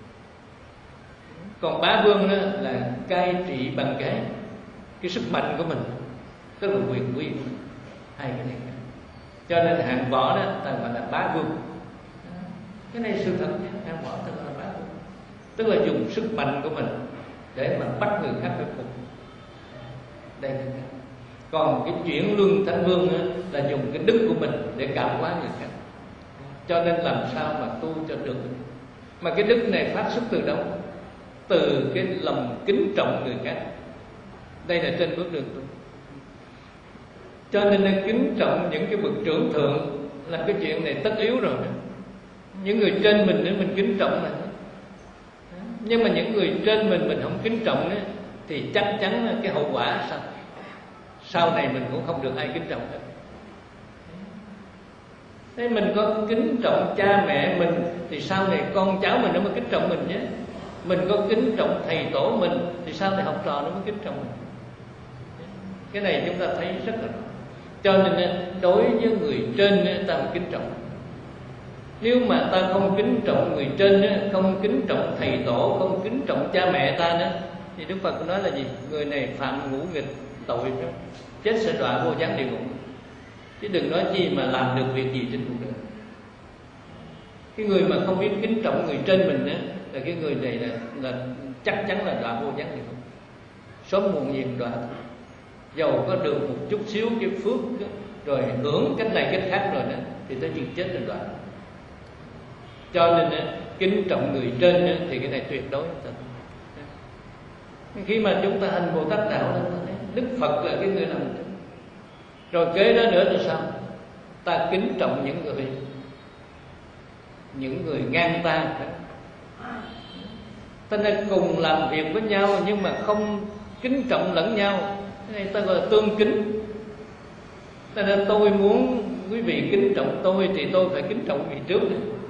còn bá vương đó là cai trị bằng cái cái sức mạnh của mình, tức là quyền quy của mình. Hai cái này. Cho nên hạng võ đó ta gọi là bá vương. Cái này sự thật nhé, hạng võ ta gọi là bá vương, tức là dùng sức mạnh của mình để mà bắt người khác phải phục. Đây là cái. Còn cái chuyển luân thánh vương đó, là dùng cái đức của mình để cảm hóa người khác. Cho nên làm sao mà tu cho được. Mà cái đức này phát xuất từ đâu? Từ cái lòng kính trọng người khác. Đây là trên bước đường tu. Cho nên là kính trọng những cái bậc trưởng thượng là cái chuyện này tất yếu rồi. Những người trên mình nữa mình kính trọng là. Nhưng mà những người trên mình mình không kính trọng nữa, thì chắc chắn cái hậu quả sao? Sau này mình cũng không được ai kính trọng hết. Thế mình có kính trọng cha mẹ mình, thì sau này con cháu mình nó mới kính trọng mình nhé. Mình có kính trọng thầy tổ mình, thì sau này học trò nó mới kính trọng mình. Cái này chúng ta thấy rất là rõ. Cho nên đối với người trên ta phải kính trọng. Nếu mà ta không kính trọng người trên, không kính trọng thầy tổ, không kính trọng cha mẹ ta nữa, thì Đức Phật nói là gì? Người này phạm ngũ nghịch tội đó, chết sẽ đọa vô gián địa ngục. Chứ đừng nói chi mà làm được việc gì trên cuộc đời. Cái người mà không biết kính trọng người trên mình á, là cái người này là, là chắc chắn là đọa vô gián địa ngục. Sớm muộn gì đọa. Dầu có được một chút xíu cái phước đó, rồi hưởng cách này cách khác rồi đó, thì tới chuyện chết là đọa. Cho nên kính trọng người trên thì cái này tuyệt đối. Khi mà chúng ta hành Bồ Tát đạo đó, Đức Phật là cái người làm. Rồi kế đó nữa thì sao? Ta kính trọng những người những người ngang ta. Ta nên cùng làm việc với nhau, nhưng mà không kính trọng lẫn nhau. Cái này ta gọi là tương kính. Ta nên tôi muốn quý vị kính trọng tôi, thì tôi phải kính trọng vị trước.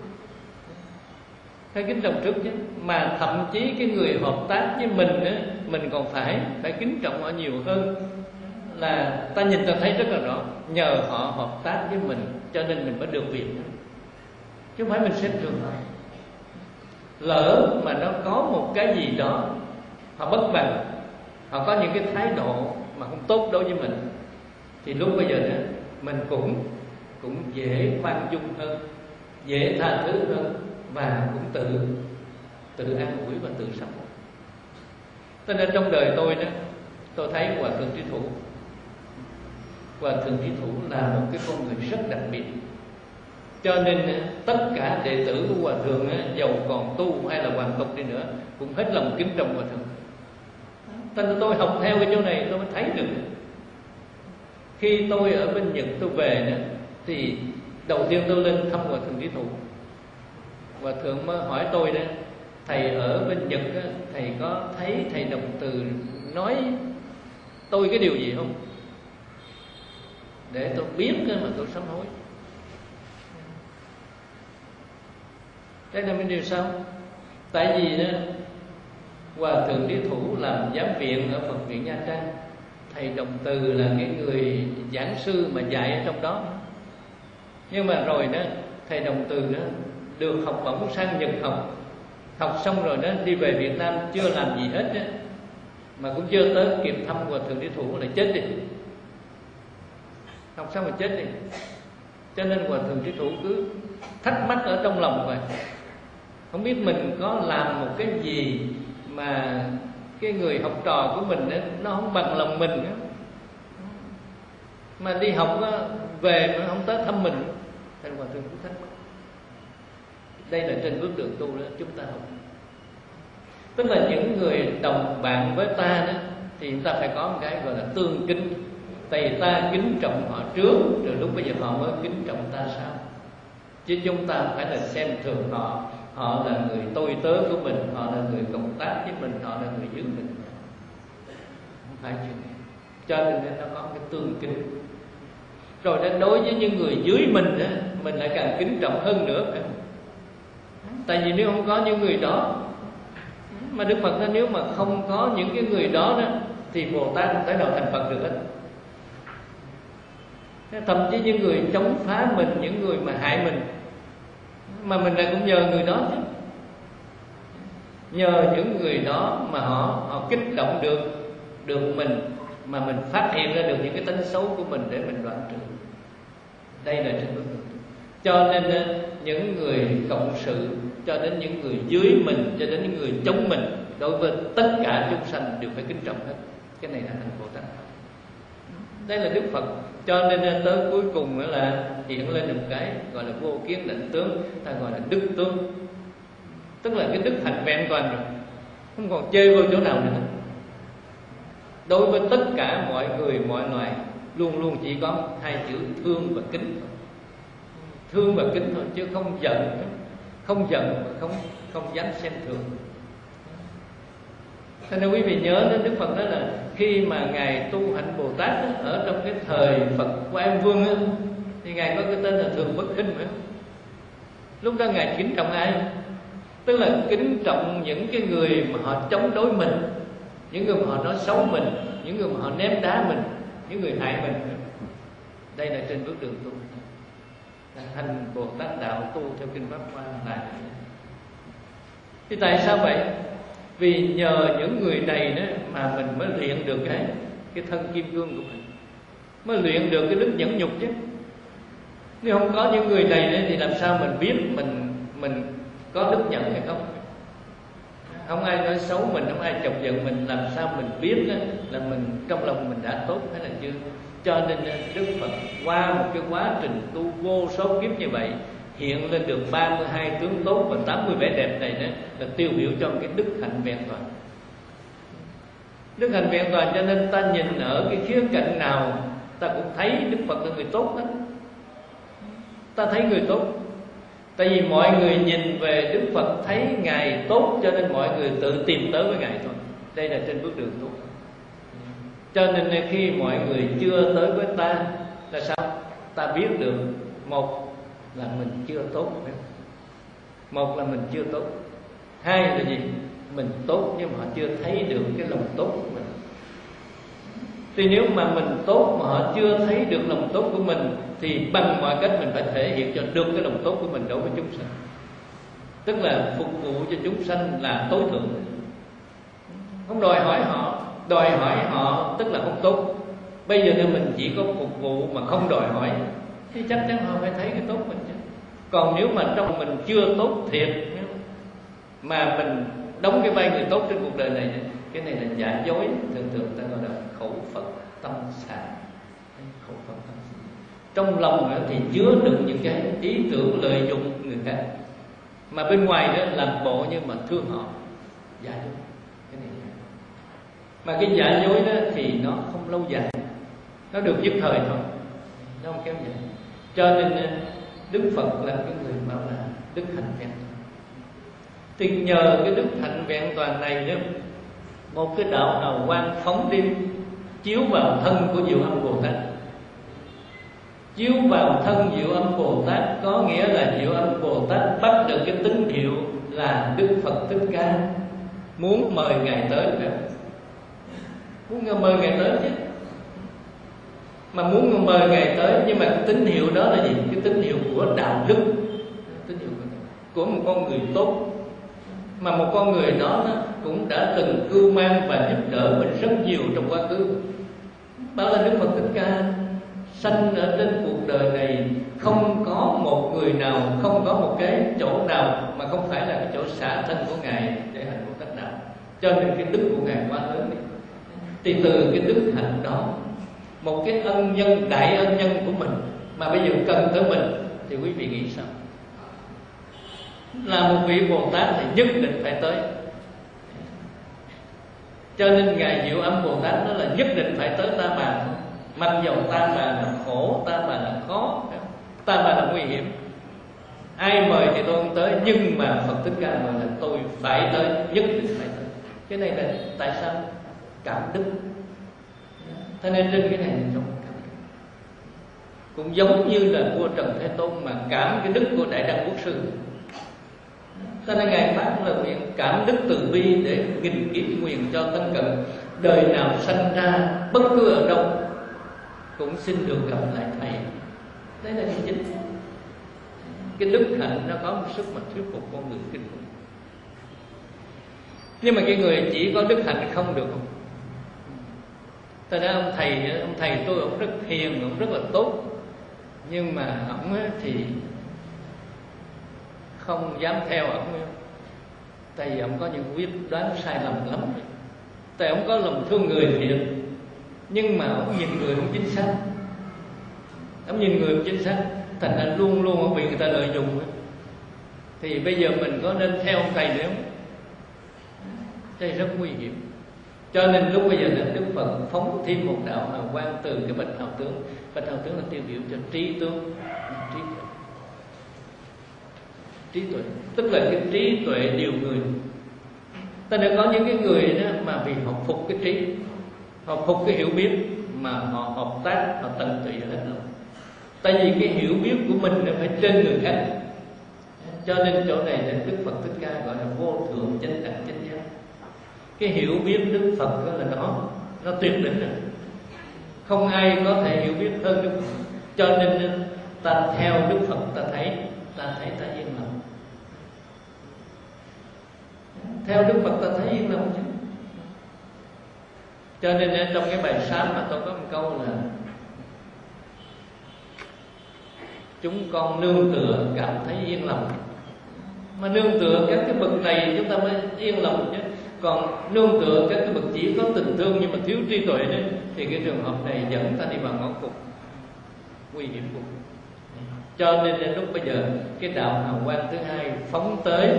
Phải kính trọng trước chứ. Mà thậm chí cái người hợp tác với mình á, mình còn phải phải kính trọng họ nhiều hơn. là ta nhìn ta thấy rất là rõ, nhờ họ hợp tác với mình cho nên mình mới được việc, chứ không phải mình xem thường họ. Lỡ mà nó có một cái gì đó họ bất bằng, họ có những cái thái độ mà không tốt đối với mình, thì lúc bây giờ đó mình cũng cũng dễ khoan dung hơn, dễ tha thứ hơn, và cũng tự tự an ủi và tự sống. Cho nên trong đời tôi đó, tôi thấy Hòa Thượng Trí Thủ Hòa Thượng Trí Thủ là một cái con người rất đặc biệt. Cho nên tất cả đệ tử của Hòa Thượng, dầu còn tu hay là hoàn tục đi nữa, cũng hết lòng kính trọng Hòa Thượng. Cho nên tôi học theo cái chỗ này tôi mới thấy được. Khi tôi ở bên Nhật tôi về nữa, thì đầu tiên tôi lên thăm Hòa Thượng Trí Thủ. Hòa Thượng mới hỏi tôi đó: thầy ở bên Nhật á, thầy có thấy thầy Đồng Từ nói tôi cái điều gì không, để tôi biết mà tôi sám hối. Thế là mình điều sao? Tại vì đó, Hòa Thượng Trí Thủ làm giám viện ở Phật viện Nha Trang, thầy Đồng Từ là cái người giảng sư mà dạy ở trong đó. Nhưng mà rồi đó, thầy Đồng Từ đó được học bổng sang Nhật học, học xong rồi đó đi về Việt Nam chưa làm gì hết đó, mà cũng chưa tới kịp thăm Hòa Thượng Trí Thủ lại chết đi. Học xong rồi chết đi. Cho nên Hòa Thượng Trí Thủ cứ thắc mắc ở trong lòng vậy, không biết mình có làm một cái gì mà cái người học trò của mình đó, nó không bằng lòng mình đó. Mà đi học đó, về mà không tới thăm mình. Thầy Hòa Thượng cũng thắc mắc. Đây là trên bước đường tu đó chúng ta học. Tức là những người đồng bạn với ta đó, thì chúng ta phải có một cái gọi là tương kính. Tại vì ta kính trọng họ trước, rồi lúc bây giờ họ mới kính trọng ta sau. Chứ chúng ta phải là xem thường họ. Họ là người tôi tớ của mình, họ là người cộng tác với mình, họ là người dưới mình. Không phải chuyện này. Cho nên nó có cái tương kính. Rồi đến đối với những người dưới mình đó, mình lại càng kính trọng hơn nữa. Tại vì nếu không có những người đó, mà Đức Phật nói nếu mà không có những cái người đó đó, thì Bồ Tát không thể nào thành Phật được hết. Thậm chí những người chống phá mình, những người mà hại mình, mà mình lại cũng nhờ người đó chứ. Nhờ những người đó mà họ họ kích động được được mình, mà mình phát hiện ra được những cái tính xấu của mình để mình đoạn trừ. Đây là trên bước đường. Cho nên những người cộng sự, cho đến những người dưới mình, cho đến những người chống mình, đối với tất cả chúng sanh đều phải kính trọng hết. Cái này là thành Bồ Tát. Đây là Đức Phật. Cho nên tới cuối cùng là hiện lên một cái gọi là vô kiến định tướng, ta gọi là đức tướng. Tức là cái đức hạnh vẹn toàn rồi, không còn chê vô chỗ nào nữa. Đối với tất cả mọi người, mọi loài, luôn luôn chỉ có hai chữ thương và kính thôi. Thương và kính thôi, chứ không giận, không giận và không không dám xem thường. Cho nên quý vị nhớ đến Đức Phật đó là khi mà Ngài tu hạnh Bồ Tát đó, ở trong cái thời Phật Quan Âm Vương đó, thì Ngài có cái tên là Thường Bất Khinh nữa. Lúc đó Ngài kính trọng ai? Tức là kính trọng những cái người mà họ chống đối mình, những người mà họ nói xấu mình, những người mà họ ném đá mình, những người hại mình. Đây là trên bước đường tu. Hành Bồ Tát đạo tu theo kinh Pháp Hoa là. Thì tại sao vậy? Vì nhờ những người này đó mà mình mới luyện được cái cái thân kim cương của mình, mới luyện được cái đức nhẫn nhục chứ. Nếu không có những người này nữa thì làm sao mình biết mình mình có đức nhẫn hay không? Không ai nói xấu mình, không ai chọc giận mình, làm sao mình biết là mình trong lòng mình đã tốt hay là chưa? Cho nên Đức Phật qua một cái quá trình tu vô số kiếp như vậy, hiện lên được ba mươi hai tướng tốt và tám mươi vẻ đẹp này đó, là tiêu biểu cho cái đức hạnh vẹn toàn. Đức hạnh vẹn toàn, cho nên ta nhìn ở cái khía cạnh nào ta cũng thấy Đức Phật là người tốt đó. Ta thấy người tốt. Tại vì mọi người nhìn về Đức Phật thấy Ngài tốt, cho nên mọi người tự tìm tới với Ngài thôi. Đây là trên bước đường tu. Cho nên khi mọi người chưa tới với ta là sao? Ta biết được, một là mình chưa tốt, một là mình chưa tốt, hai là gì? Mình tốt nhưng mà họ chưa thấy được cái lòng tốt của mình. Thì nếu mà mình tốt mà họ chưa thấy được lòng tốt của mình, thì bằng mọi cách mình phải thể hiện cho được cái lòng tốt của mình đối với chúng sanh. Tức là phục vụ cho chúng sanh là tối thượng. Không đòi hỏi họ, đòi hỏi họ tức là không tốt. Bây giờ nếu mình chỉ có phục vụ mà không đòi hỏi thì chắc chắn họ phải thấy cái tốt mình chứ. Còn nếu mà trong mình chưa tốt thiệt mà mình đóng cái vai người tốt trên cuộc đời này, cái này là giả dối. Thường thường ta gọi là khẩu Phật tâm xả. Khẩu Phật tâm xả. Trong lòng thì chứa đựng những cái ý tưởng lợi dụng người khác, mà bên ngoài đó làm bộ như mà thương họ. Giả dối. Cái này mà cái giả dối đó thì nó không lâu dài, nó được nhất thời thôi, nó không kéo dài. Cho nên Đức Phật là cái người bảo là đức hạnh vẹn toàn. Thì nhờ cái đức hạnh vẹn toàn này đó, một cái đạo hào quang phóng đi chiếu vào thân của Diệu Âm Bồ Tát. Chiếu vào thân Diệu Âm Bồ Tát có nghĩa là Diệu Âm Bồ Tát bắt được cái tín hiệu là Đức Phật Thích Ca muốn mời Ngài tới nữa. Muốn mời Ngài tới chứ. Mà muốn mời Ngài tới, nhưng mà cái tín hiệu đó là gì? Cái tín hiệu của đạo đức, tín hiệu của một con người tốt. Mà một con người đó cũng đã từng cưu mang và giúp đỡ mình rất nhiều trong quá khứ. Bảo là Đức Phật Thích Ca sanh ở trên cuộc đời này, không có một người nào, không có một cái chỗ nào mà không phải là cái chỗ xả thân của Ngài để hành Bồ Tát đạo. Cho nên cái đức của Ngài quá lớn đi. Thì từ cái đức hạnh đó, một cái ân nhân, đại ân nhân của mình mà bây giờ cần tới mình, thì quý vị nghĩ sao? Là một vị Bồ Tát thì nhất định phải tới. Cho nên Ngài Diệu Âm Bồ Tát đó là nhất định phải tới Ta Bà. Mặc dầu Ta Bà là khổ, Ta Bà là khó, Ta Bà là nguy hiểm, ai mời thì tôi không tới, nhưng mà Phật Thích Ca mời là tôi phải tới, nhất định phải tới. Cái này là tại sao? Cảm đức. Thế nên trên cái này là trong cảm đức. Cũng giống như là vua Trần Thế Tôn mà cảm cái đức của Đại Đăng Quốc Sư. Cho nên Ngài phát là nguyện cảm đức từ bi để nghìn kiếp nguyện cho thân cận, đời nào sanh ra bất cứ ở đâu cũng xin được gặp lại Thầy. Đấy là cái chính. Cái đức hạnh nó có một sức mạnh thuyết phục con người kinh khủng. Nhưng mà cái người chỉ có đức hạnh không được không? Thật ra ông thầy, ông thầy tôi ông rất hiền, ông rất là tốt, nhưng mà ông thì không dám theo ông, tại vì ông có những quyết đoán sai lầm lắm. Tại ông có lòng thương người thiệt, nhưng mà ông nhìn người không chính xác. Ông nhìn người không chính xác, thành ra luôn luôn ông bị người ta lợi dụng. Thì bây giờ mình có nên theo ông thầy nữa không? Đây rất nguy hiểm. Cho nên lúc bây giờ Đức Phật phóng thêm một đạo hào quang từ cái bạch hào tướng. Bạch hào tướng là tiêu biểu cho trí tướng, trí tuệ. Trí tuệ tức là cái trí tuệ điều người. Ta đã có những cái người đó mà vì họ phục cái trí, họ phục cái hiểu biết, mà họ hợp tác, họ tận tụy hết lòng. Tại vì cái hiểu biết của mình là phải trên người khác. Cho nên chỗ này là Đức Phật Thích Ca gọi là vô thượng chánh đẳng chánh giác. Cái hiểu biết Đức Phật đó là nó nó tuyệt đỉnh rồi, không ai có thể hiểu biết hơn Đức Phật. Cho nên ta theo Đức Phật, ta thấy ta thấy ta yên lòng. Theo Đức Phật ta thấy yên lòng chứ. Cho nên trong cái bài sám mà tôi có một câu là chúng con nương tựa cảm thấy yên lòng. Mà nương tựa các cái bậc này chúng ta mới yên lòng chứ. Còn nương tựa các cái bậc chỉ có tình thương nhưng mà thiếu trí tuệ đấy, thì cái trường hợp này dẫn ta đi vào ngõ cụt nguy hiểm cụt. Cho nên đến lúc bây giờ cái đạo hào quang thứ hai phóng tới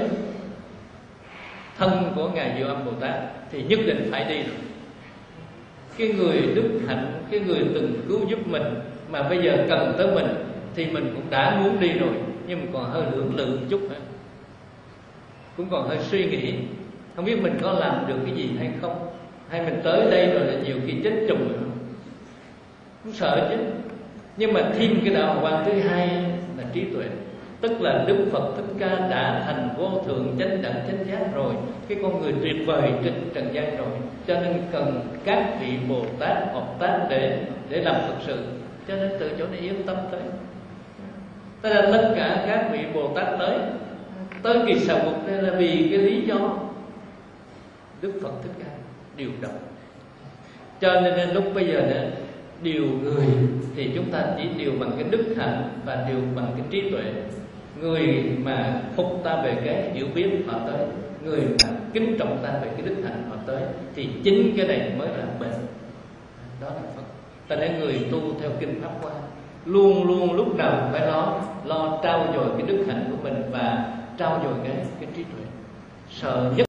thân của Ngài Diệu Âm Bồ Tát thì nhất định phải đi rồi. Cái người đức hạnh, cái người từng cứu giúp mình mà bây giờ cần tới mình thì mình cũng đã muốn đi rồi, nhưng mà còn hơi lưỡng lự một chút nữa, cũng còn hơi suy nghĩ, không biết mình có làm được cái gì hay không, hay mình tới đây rồi là nhiều khi chết trùng rồi, không sợ chứ. Nhưng mà thêm cái đạo hào quang thứ hai là trí tuệ. Tức là Đức Phật Thích Ca đã thành vô thượng chánh đẳng chánh giác rồi, cái con người tuyệt vời trên trần gian rồi, cho nên cần các vị Bồ Tát hợp tác để để làm thực sự. Cho nên từ chỗ này yên tâm tới. Tức là tất cả các vị Bồ Tát tới tới kỳ sầu mục đây là vì cái lý do Đức Phật Thích Ca điều động. Cho nên, nên lúc bây giờ đó, điều người thì chúng ta chỉ điều bằng cái đức hạnh và điều bằng cái trí tuệ. Người mà phục ta về cái hiểu biết họ tới, người mà kính trọng ta về cái đức hạnh họ tới, thì chính cái này mới là bền. Đó là Phật. Ta nên người tu theo kinh Pháp Hoa luôn luôn lúc nào phải lo lo trau dồi cái đức hạnh của mình và trau dồi cái cái trí tuệ. Sợ nhất